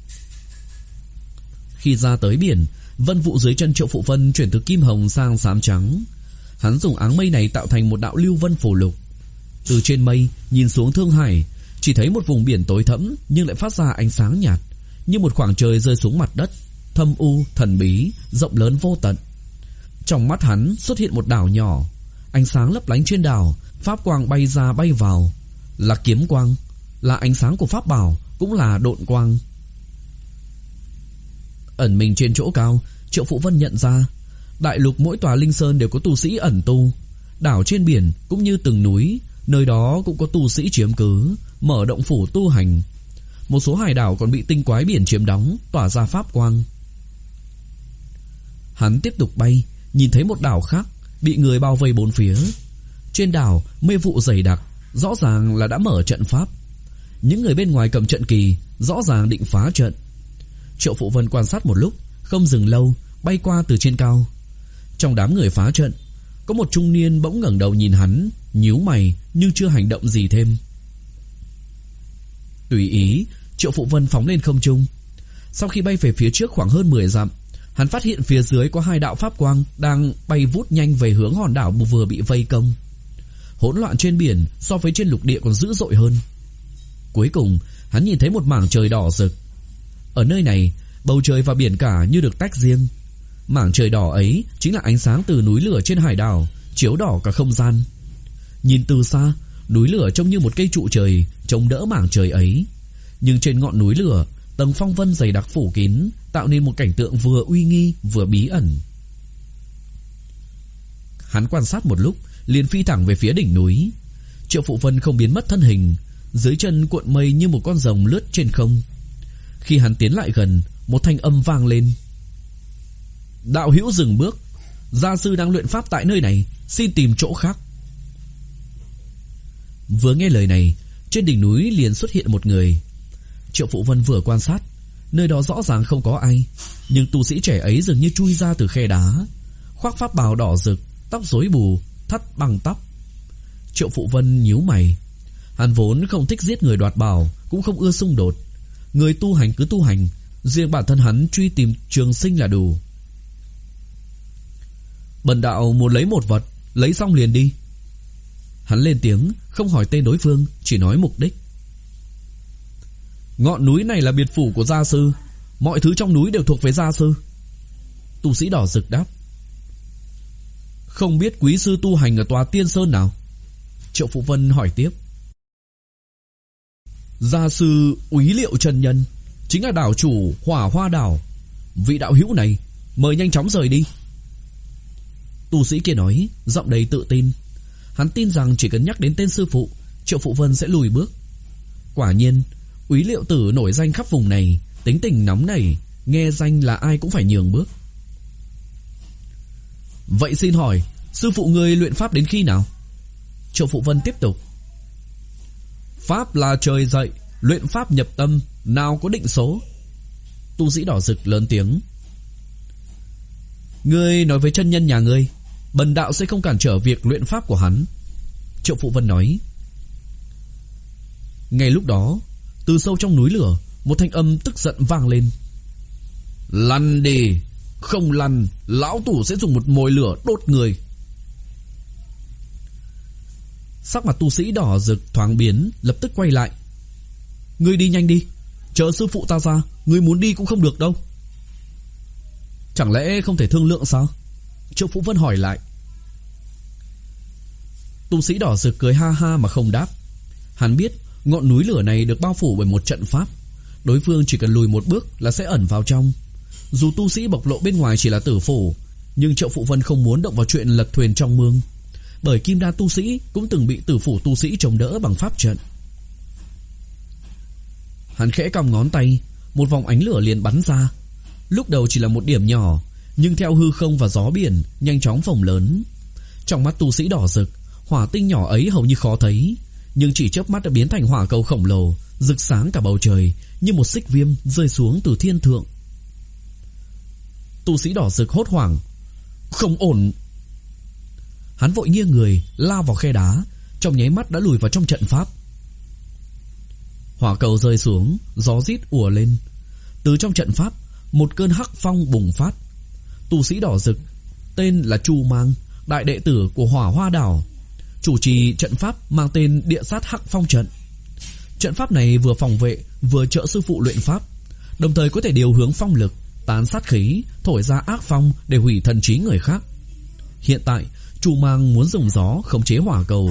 Khi ra tới biển, vân vụ dưới chân Triệu Phụ Vân chuyển từ kim hồng sang xám trắng. Hắn dùng áng mây này tạo thành một đạo lưu vân phù lục. Từ trên mây nhìn xuống Thương Hải, chỉ thấy một vùng biển tối thẫm nhưng lại phát ra ánh sáng nhạt, như một khoảng trời rơi xuống mặt đất, thâm u, thần bí, rộng lớn vô tận. Trong mắt hắn xuất hiện một đảo nhỏ. ánh sáng lấp lánh trên đảo, pháp quang bay ra bay vào, là kiếm quang, là ánh sáng của pháp bảo, cũng là độn quang. Ẩn mình trên chỗ cao, Triệu Phụ Vân nhận ra, đại lục mỗi tòa linh sơn đều có tu sĩ ẩn tu, đảo trên biển cũng như từng núi, nơi đó cũng có tu sĩ chiếm cứ, mở động phủ tu hành. Một số hải đảo còn bị tinh quái biển chiếm đóng, tỏa ra pháp quang. Hắn tiếp tục bay, nhìn thấy một đảo khác bị người bao vây bốn phía. Trên đảo mê vụ dày đặc, rõ ràng là đã mở trận pháp. Những người bên ngoài cầm trận kỳ, rõ ràng định phá trận. Triệu Phụ Vân quan sát một lúc, không dừng lâu, bay qua từ trên cao. Trong đám người phá trận, có một trung niên bỗng ngẩng đầu nhìn hắn, nhíu mày nhưng chưa hành động gì thêm. Tùy ý, Triệu Phụ Vân phóng lên không trung. Sau khi bay về phía trước khoảng hơn mười dặm, hắn phát hiện phía dưới có hai đạo pháp quang đang bay vút nhanh về hướng hòn đảo vừa bị vây công. Hỗn loạn trên biển so với trên lục địa còn dữ dội hơn. Cuối cùng, hắn nhìn thấy một mảng trời đỏ rực. Ở nơi này, bầu trời và biển cả như được tách riêng. Mảng trời đỏ ấy chính là ánh sáng từ núi lửa trên hải đảo, chiếu đỏ cả không gian. Nhìn từ xa, núi lửa trông như một cây trụ trời chống đỡ mảng trời ấy. Nhưng trên ngọn núi lửa, tầng phong vân dày đặc phủ kín, tạo nên một cảnh tượng vừa uy nghi vừa bí ẩn. Hắn quan sát một lúc, liền phi thẳng về phía đỉnh núi. Triệu Phụ Vân không biến mất thân hình, dưới chân cuộn mây như một con rồng lướt trên không. Khi hắn tiến lại gần, một thanh âm vang lên. Đạo hữu dừng bước, gia sư đang luyện pháp tại nơi này, xin tìm chỗ khác. Vừa nghe lời này, trên đỉnh núi liền xuất hiện một người. Triệu Phụ Vân vừa quan sát, nơi đó rõ ràng không có ai, nhưng tu sĩ trẻ ấy dường như chui ra từ khe đá, khoác pháp bào đỏ rực, tóc rối bù, thắt bằng tóc. Triệu Phụ Vân nhíu mày. Hắn vốn không thích giết người đoạt bảo, cũng không ưa xung đột. Người tu hành cứ tu hành, riêng bản thân hắn truy tìm trường sinh là đủ. Bần đạo muốn lấy một vật, lấy xong liền đi. Hắn lên tiếng, không hỏi tên đối phương, chỉ nói mục đích. Ngọn núi này là biệt phủ của gia sư, mọi thứ trong núi đều thuộc về gia sư. Tu sĩ đỏ rực đáp. Không biết quý sư tu hành ở tòa Tiên Sơn nào? Triệu Phụ Vân hỏi tiếp. Gia sư Úy Liệu chân nhân, chính là đảo chủ Hỏa Hoa đảo. Vị đạo hữu này, mời nhanh chóng rời đi. Tu sĩ kia nói, giọng đầy tự tin. Hắn tin rằng chỉ cần nhắc đến tên sư phụ, Triệu Phụ Vân sẽ lùi bước. Quả nhiên, Úy Liệu tử nổi danh khắp vùng này, tính tình nóng nảy, nghe danh là ai cũng phải nhường bước. Vậy xin hỏi, sư phụ ngươi luyện pháp đến khi nào? Triệu Phụ Vân tiếp tục. Pháp là trời dậy, luyện pháp nhập tâm, nào có định số. Tu sĩ đỏ rực lớn tiếng. Ngươi nói với chân nhân nhà ngươi, bần đạo sẽ không cản trở việc luyện pháp của hắn. Triệu Phụ Vân nói. Ngay lúc đó, từ sâu trong núi lửa, một thanh âm tức giận vang lên. Lăn đi, không lăn, lão tử sẽ dùng một mồi lửa đốt người. Sắc mặt tu sĩ đỏ rực thoáng biến, lập tức quay lại. Ngươi đi nhanh đi, chờ sư phụ ta ra, ngươi muốn đi cũng không được đâu. Chẳng lẽ không thể thương lượng sao? Triệu Phụ Vân hỏi lại. Tu sĩ đỏ rực cười ha ha mà không đáp. Hắn biết ngọn núi lửa này được bao phủ bởi một trận pháp, đối phương chỉ cần lùi một bước là sẽ ẩn vào trong. Dù tu sĩ bộc lộ bên ngoài chỉ là tử phủ, nhưng Triệu Phụ Vân không muốn động vào chuyện lật thuyền trong mương, bởi kim đan tu sĩ cũng từng bị tử phủ tu sĩ chống đỡ bằng pháp trận. Hắn khẽ cong ngón tay, một vòng ánh lửa liền bắn ra. Lúc đầu chỉ là một điểm nhỏ, nhưng theo hư không và gió biển nhanh chóng phồng lớn. Trong mắt tu sĩ đỏ rực, hỏa tinh nhỏ ấy hầu như khó thấy, nhưng chỉ chớp mắt đã biến thành hỏa cầu khổng lồ, rực sáng cả bầu trời, như một xích viêm rơi xuống từ thiên thượng. Tu sĩ đỏ rực hốt hoảng. Không ổn. Hắn vội nghiêng người, lao vào khe đá, trong nháy mắt đã lùi vào trong trận pháp. Hỏa cầu rơi xuống, gió rít ùa lên. Từ trong trận pháp, một cơn hắc phong bùng phát. Tu sĩ đỏ rực, tên là Chu Mang, đại đệ tử của Hỏa Hoa đảo, chủ trì trận pháp mang tên Địa Sát Hắc Phong trận. Trận pháp này vừa phòng vệ, vừa trợ sư phụ luyện pháp, đồng thời có thể điều hướng phong lực, tán sát khí, thổi ra ác phong để hủy thần trí người khác. Hiện tại, Chu Mang muốn dùng gió khống chế hỏa cầu,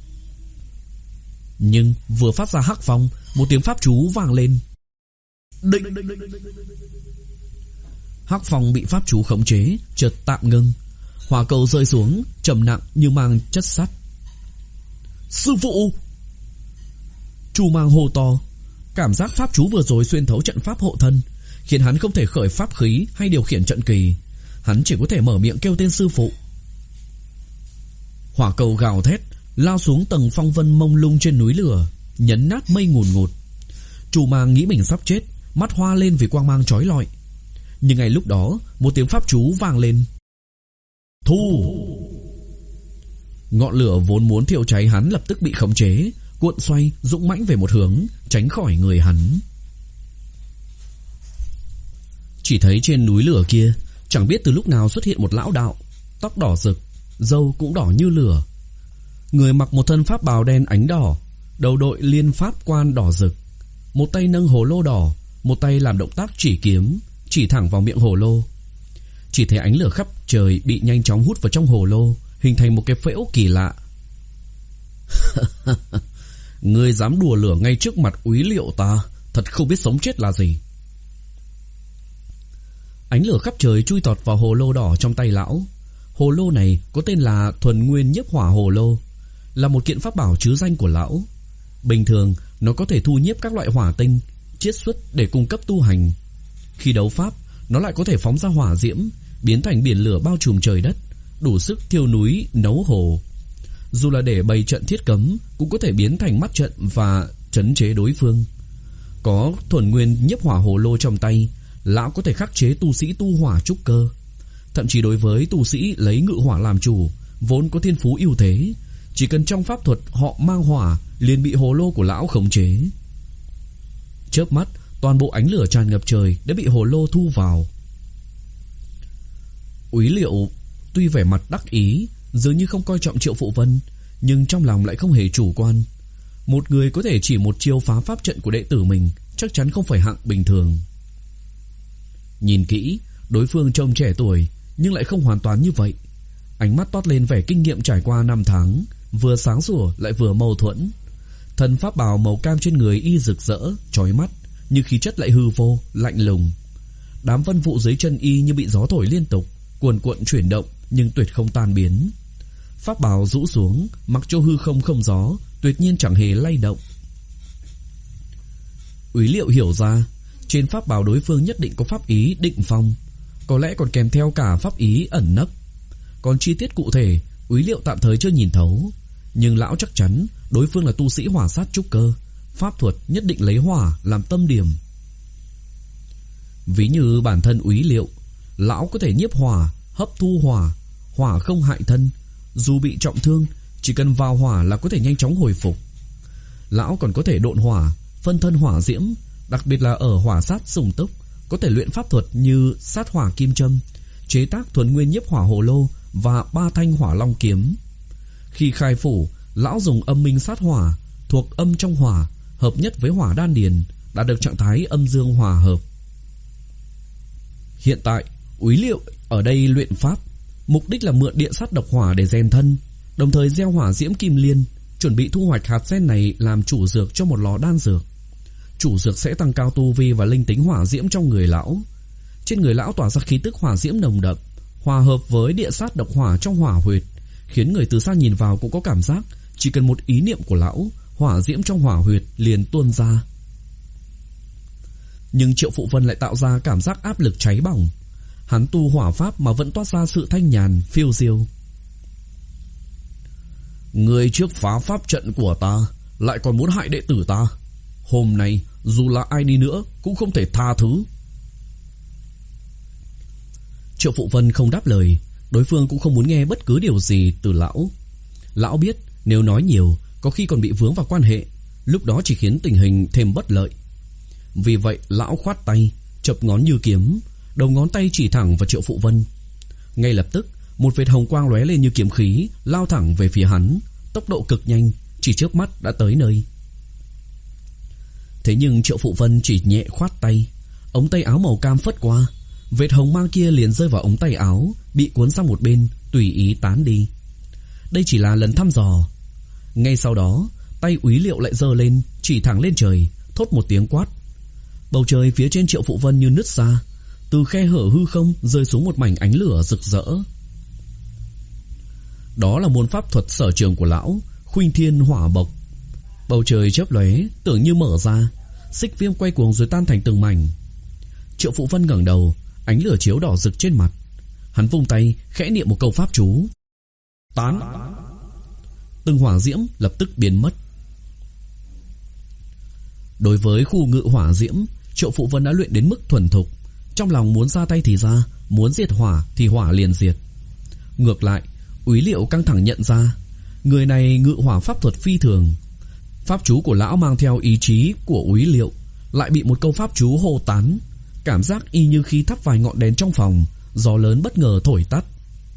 nhưng vừa phát ra hắc phong, một tiếng pháp chú vang lên. Định. Hắc phong bị pháp chú khống chế, chợt tạm ngưng. Hỏa cầu rơi xuống, trầm nặng như mang chất sắt. Sư phụ! Chu Mang hô to. Cảm giác pháp chú vừa rồi xuyên thấu trận pháp hộ thân, khiến hắn không thể khởi pháp khí hay điều khiển trận kỳ. Hắn chỉ có thể mở miệng kêu tên sư phụ. Hỏa cầu gào thét, lao xuống tầng phong vân mông lung trên núi lửa, nhấn nát mây ngùn ngụt. Chu Mang nghĩ mình sắp chết, mắt hoa lên vì quang mang chói lọi. Nhưng ngay lúc đó, một tiếng pháp chú vang lên. Thu! Ngọn lửa vốn muốn thiêu cháy hắn lập tức bị khống chế, cuộn xoay, dũng mãnh về một hướng, tránh khỏi người hắn. Chỉ thấy trên núi lửa kia, chẳng biết từ lúc nào xuất hiện một lão đạo, tóc đỏ rực, râu cũng đỏ như lửa. Người mặc một thân pháp bào đen ánh đỏ, đầu đội liên pháp quan đỏ rực, một tay nâng hồ lô đỏ, một tay làm động tác chỉ kiếm, chỉ thẳng vào miệng hồ lô. Chỉ thấy ánh lửa khắp trời bị nhanh chóng hút vào trong hồ lô, hình thành một cái phễu kỳ lạ. Ngươi dám đùa lửa ngay trước mặt úy Liệu ta, thật không biết sống chết là gì. Ánh lửa khắp trời chui tọt vào hồ lô đỏ trong tay lão. Hồ lô này có tên là Thuần Nguyên Nhiếp Hỏa Hồ Lô, là một kiện pháp bảo trứ danh của lão. Bình thường nó có thể thu nhiếp các loại hỏa tinh, chiết xuất để cung cấp tu hành. Khi đấu pháp, nó lại có thể phóng ra hỏa diễm, biến thành biển lửa bao trùm trời đất, đủ sức thiêu núi nấu hồ. Dù là để bày trận thiết cấm, cũng có thể biến thành mắt trận và trấn chế đối phương. Có Thuần Nguyên Nhiếp Hỏa Hồ Lô trong tay, lão có thể khắc chế tu sĩ tu hỏa trúc cơ. Thậm chí đối với tu sĩ lấy ngự hỏa làm chủ, vốn có thiên phú ưu thế, chỉ cần trong pháp thuật họ mang hỏa liền bị hồ lô của lão khống chế. Chớp mắt, toàn bộ ánh lửa tràn ngập trời đã bị hồ lô thu vào. Úy Liệu tuy vẻ mặt đắc ý, dường như không coi trọng Triệu Phụ Vân, nhưng trong lòng lại không hề chủ quan. Một người có thể chỉ một chiêu phá pháp trận của đệ tử mình, chắc chắn không phải hạng bình thường. Nhìn kỹ, đối phương trông trẻ tuổi, nhưng lại không hoàn toàn như vậy. Ánh mắt toát lên vẻ kinh nghiệm trải qua năm tháng, vừa sáng sủa lại vừa mâu thuẫn. Thân pháp bào màu cam trên người y rực rỡ, chói mắt, nhưng khí chất lại hư vô, lạnh lùng. Đám vân vụ dưới chân y như bị gió thổi liên tục, cuồn cuộn chuyển động nhưng tuyệt không tan biến. Pháp bào rũ xuống, mặc cho hư không không gió, tuyệt nhiên chẳng hề lay động. Úy Liệu hiểu ra, trên pháp bào đối phương nhất định có pháp ý định phong, có lẽ còn kèm theo cả pháp ý ẩn nấp. Còn chi tiết cụ thể, Úy Liệu tạm thời chưa nhìn thấu, nhưng lão chắc chắn đối phương là tu sĩ hỏa sát trúc cơ, pháp thuật nhất định lấy hỏa làm tâm điểm. Ví như bản thân Úy Liệu, lão có thể nhiếp hỏa, hấp thu hỏa, hỏa không hại thân, dù bị trọng thương, chỉ cần vào hỏa là có thể nhanh chóng hồi phục. Lão còn có thể độn hỏa, phân thân hỏa diễm, đặc biệt là ở hỏa sát sùng túc, có thể luyện pháp thuật như sát hỏa kim châm, chế tác Thuần Nguyên Nhiếp Hỏa Hồ Lô và ba thanh hỏa long kiếm. Khi khai phủ, lão dùng âm minh sát hỏa, thuộc âm trong hỏa, hợp nhất với hỏa đan điền, đã được trạng thái âm dương hòa hợp. Hiện tại, Úy Liệu ở đây luyện pháp, mục đích là mượn điện sát độc hỏa để rèn thân, đồng thời gieo hỏa diễm kim liên, chuẩn bị thu hoạch hạt sen này làm chủ dược cho một lò đan dược. Chủ dược sẽ tăng cao tu vi và linh tính hỏa diễm trong người lão. Trên người lão tỏa ra khí tức hỏa diễm nồng đậm, hòa hợp với địa sát độc hỏa trong hỏa huyệt, khiến người từ xa nhìn vào cũng có cảm giác chỉ cần một ý niệm của lão, hỏa diễm trong hỏa huyệt liền tuôn ra. Nhưng Triệu Phụ Vân lại tạo ra cảm giác áp lực cháy bỏng. Hắn tu hỏa pháp mà vẫn toát ra sự thanh nhàn, phiêu diêu. Người trước phá pháp trận của ta, lại còn muốn hại đệ tử ta. Hôm nay, dù là ai đi nữa, cũng không thể tha thứ. Triệu Phụ Vân không đáp lời, đối phương cũng không muốn nghe bất cứ điều gì từ lão. Lão biết, nếu nói nhiều, có khi còn bị vướng vào quan hệ, lúc đó chỉ khiến tình hình thêm bất lợi. Vì vậy, lão khoát tay, chập ngón như kiếm, đầu ngón tay chỉ thẳng vào Triệu Phụ Vân. Ngay lập tức, một vệt hồng quang lóe lên như kiếm khí, lao thẳng về phía hắn, tốc độ cực nhanh, chỉ chớp mắt đã tới nơi. Thế nhưng Triệu Phụ Vân chỉ nhẹ khoát tay, ống tay áo màu cam phất qua, vệt hồng mang kia liền rơi vào ống tay áo, bị cuốn sang một bên, tùy ý tán đi. đây chỉ là lần thăm dò. Ngay sau đó, tay Úy Liệu lại giơ lên, chỉ thẳng lên trời, thốt một tiếng quát. Bầu trời phía trên Triệu Phụ Vân như nứt ra, từ khe hở hư không rơi xuống một mảnh ánh lửa rực rỡ. Đó là môn pháp thuật sở trường của lão, Khuynh Thiên Hỏa Bộc. Bầu trời chớp lóe, tưởng như mở ra, xích viêm quay cuồng rồi tan thành từng mảnh. Triệu Phụ Vân ngẩng đầu, ánh lửa chiếu đỏ rực trên mặt. Hắn vung tay, khẽ niệm một câu pháp chú. Tán. Từng hỏa diễm lập tức biến mất. Đối với khu ngự hỏa diễm, Triệu Phụ Vân đã luyện đến mức thuần thục. Trong lòng muốn ra tay thì ra, muốn diệt hỏa thì hỏa liền diệt. Ngược lại, Úy Liệu căng thẳng nhận ra, người này ngự hỏa pháp thuật phi thường. Pháp chú của lão mang theo ý chí của Úy Liệu, lại bị một câu pháp chú hô tán. Cảm giác y như khi thắp vài ngọn đèn trong phòng, gió lớn bất ngờ thổi tắt.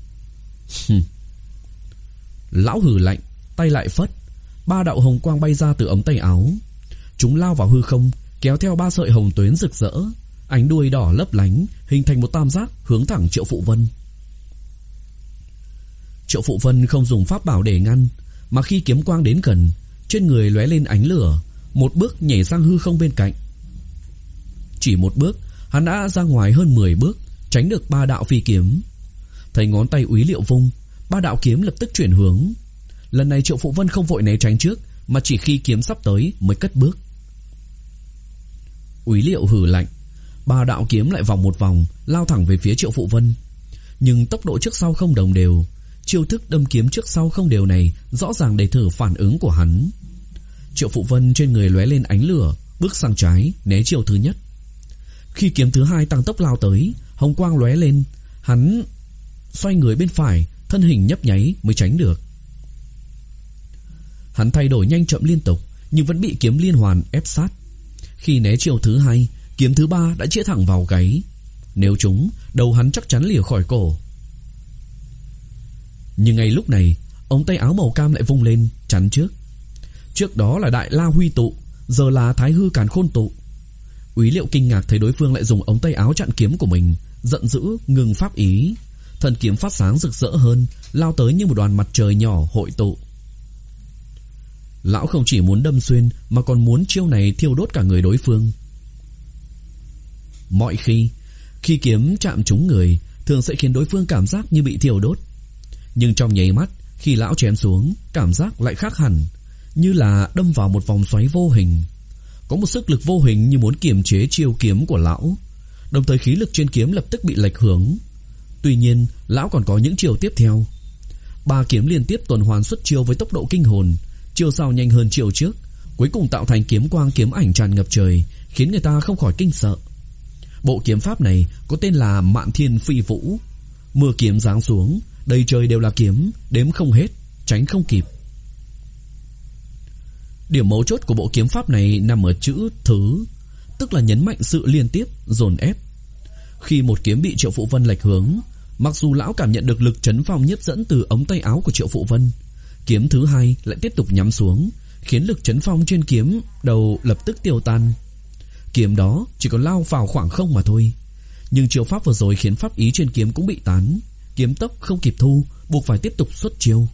Lão hừ lạnh, tay lại phất, ba đạo hồng quang bay ra từ ống tay áo. Chúng lao vào hư không, kéo theo ba sợi hồng tuyến rực rỡ, ánh đuôi đỏ lấp lánh, hình thành một tam giác hướng thẳng Triệu Phụ Vân. Triệu Phụ Vân không dùng pháp bảo để ngăn, mà khi kiếm quang đến gần, trên người lóe lên ánh lửa, một bước nhảy sang hư không bên cạnh. Chỉ một bước, hắn đã ra ngoài hơn mười bước, tránh được ba đạo phi kiếm. Thấy ngón tay Úy Liệu vung, ba đạo kiếm lập tức chuyển hướng. Lần này Triệu Phụ Vân không vội né tránh trước, mà chỉ khi kiếm sắp tới mới cất bước. Úy Liệu hừ lạnh, ba đạo kiếm lại vòng một vòng, lao thẳng về phía Triệu Phụ Vân. Nhưng tốc độ trước sau không đồng đều, chiêu thức đâm kiếm trước sau không đều này rõ ràng để thử phản ứng của hắn. Triệu Phụ Vân trên người lóe lên ánh lửa, bước sang trái, né chiêu thứ nhất. Khi kiếm thứ hai tăng tốc lao tới, hồng quang lóe lên, hắn xoay người bên phải, thân hình nhấp nháy mới tránh được. Hắn thay đổi nhanh chậm liên tục, nhưng vẫn bị kiếm liên hoàn ép sát. Khi né chiêu thứ hai, kiếm thứ ba đã chĩa thẳng vào gáy. Nếu trúng, đầu hắn chắc chắn lìa khỏi cổ. Nhưng ngay lúc này, ống tay áo màu cam lại vung lên, chắn trước. Trước đó là Đại La Huy Tụ, giờ là Thái Hư Càn Khôn Tụ. Úy Liệu kinh ngạc thấy đối phương lại dùng ống tay áo chặn kiếm của mình, giận dữ ngừng pháp ý. Thần kiếm phát sáng rực rỡ hơn, lao tới như một đoàn mặt trời nhỏ hội tụ. Lão không chỉ muốn đâm xuyên, mà còn muốn chiêu này thiêu đốt cả người đối phương. Mọi khi, khi kiếm chạm trúng người, thường sẽ khiến đối phương cảm giác như bị thiêu đốt. Nhưng trong nháy mắt, khi lão chém xuống, cảm giác lại khác hẳn, như là đâm vào một vòng xoáy vô hình. Có một sức lực vô hình như muốn kiềm chế chiêu kiếm của lão. Đồng thời khí lực trên kiếm lập tức bị lệch hướng. Tuy nhiên, lão còn có những chiêu tiếp theo. Ba kiếm liên tiếp tuần hoàn xuất chiêu với tốc độ kinh hồn, chiêu sau nhanh hơn chiêu trước, cuối cùng tạo thành kiếm quang kiếm ảnh tràn ngập trời, khiến người ta không khỏi kinh sợ. Bộ kiếm pháp này có tên là Mạn Thiên Phi Vũ. Mưa kiếm giáng xuống, đầy trời đều là kiếm, đếm không hết, tránh không kịp. Điểm mấu chốt của bộ kiếm pháp này nằm ở chữ thứ, tức là nhấn mạnh sự liên tiếp, dồn ép. Khi một kiếm bị Triệu Phụ Vân lệch hướng, mặc dù lão cảm nhận được lực chấn phong nhiếp dẫn từ ống tay áo của Triệu Phụ Vân, kiếm thứ hai lại tiếp tục nhắm xuống, khiến lực chấn phong trên kiếm đầu lập tức tiêu tan. Kiếm đó chỉ còn lao vào khoảng không mà thôi. Nhưng chiêu pháp vừa rồi khiến pháp ý trên kiếm cũng bị tán, kiếm tốc không kịp thu, buộc phải tiếp tục xuất chiêu.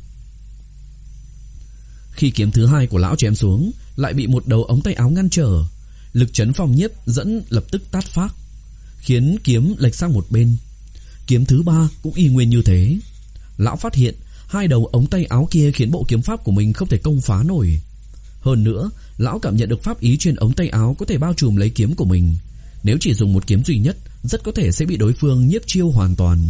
Khi kiếm thứ hai của lão chém xuống, lại bị một đầu ống tay áo ngăn trở, lực chấn phong nhiếp dẫn lập tức tát phác, khiến kiếm lệch sang một bên. Kiếm thứ ba cũng y nguyên như thế. Lão phát hiện hai đầu ống tay áo kia khiến bộ kiếm pháp của mình không thể công phá nổi. Hơn nữa, lão cảm nhận được pháp ý trên ống tay áo có thể bao trùm lấy kiếm của mình. Nếu chỉ dùng một kiếm duy nhất, rất có thể sẽ bị đối phương nhiếp chiêu hoàn toàn.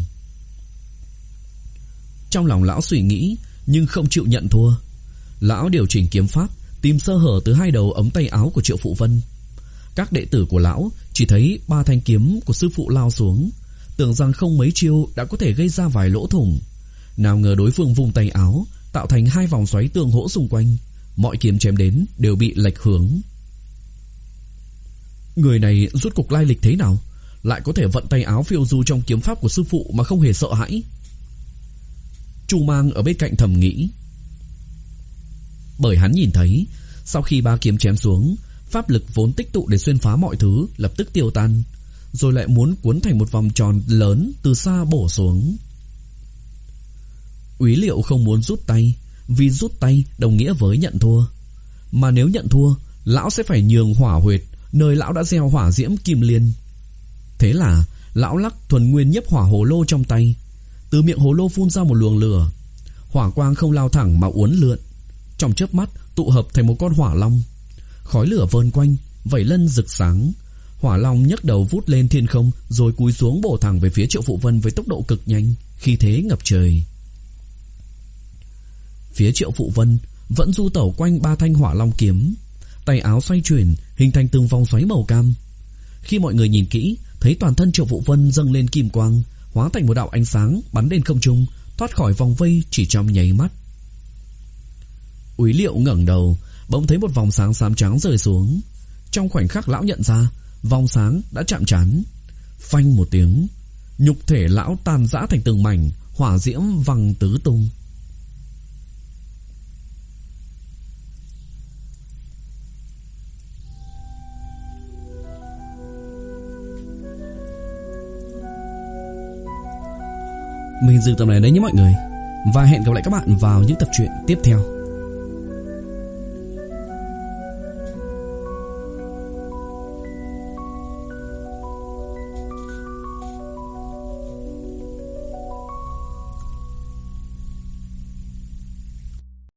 Trong lòng lão suy nghĩ, nhưng không chịu nhận thua. Lão điều chỉnh kiếm pháp, tìm sơ hở từ hai đầu ống tay áo của Triệu Phụ Vân. Các đệ tử của lão chỉ thấy ba thanh kiếm của sư phụ lao xuống, tưởng rằng không mấy chiêu đã có thể gây ra vài lỗ thủng. Nào ngờ đối phương vung tay áo, tạo thành hai vòng xoáy tương hỗ xung quanh. Mọi kiếm chém đến đều bị lệch hướng. Người này rốt cuộc lai lịch thế nào, lại có thể vận tay áo phiêu du trong kiếm pháp của sư phụ mà không hề sợ hãi? Chu Mang ở bên cạnh thầm nghĩ. Bởi hắn nhìn thấy, sau khi ba kiếm chém xuống, pháp lực vốn tích tụ để xuyên phá mọi thứ lập tức tiêu tan, rồi lại muốn cuốn thành một vòng tròn lớn từ xa bổ xuống. Úy Liệu không muốn rút tay, vì rút tay đồng nghĩa với nhận thua. Mà nếu nhận thua, lão sẽ phải nhường hỏa huyệt nơi lão đã gieo hỏa diễm kim liên. Thế là lão lắc thuần nguyên nhiếp hỏa hồ lô trong tay. Từ miệng hồ lô phun ra một luồng lửa. Hỏa quang không lao thẳng mà uốn lượn, trong chớp mắt tụ hợp thành một con hỏa long. Khói lửa vờn quanh, vảy lân rực sáng. Hỏa long nhấc đầu vút lên thiên không, rồi cúi xuống bổ thẳng về phía Triệu Phụ Vân với tốc độ cực nhanh, khí thế ngập trời. Phía Triệu Phụ Vân vẫn du tẩu quanh ba thanh hỏa long kiếm, tay áo xoay chuyển hình thành từng vòng xoáy màu cam. Khi mọi người nhìn kỹ, thấy toàn thân Triệu Phụ Vân dâng lên kim quang, hóa thành một đạo ánh sáng bắn lên không trung, thoát khỏi vòng vây chỉ trong nháy mắt. Úy Liệu ngẩng đầu, bỗng thấy một vòng sáng xám trắng rơi xuống. Trong khoảnh khắc lão nhận ra, vòng sáng đã chạm trán. Phanh một tiếng, nhục thể lão tan rã thành từng mảnh, hỏa diễm văng tứ tung. Mình dừng tập này đấy nhé mọi người, và hẹn gặp lại các bạn vào những tập truyện tiếp theo.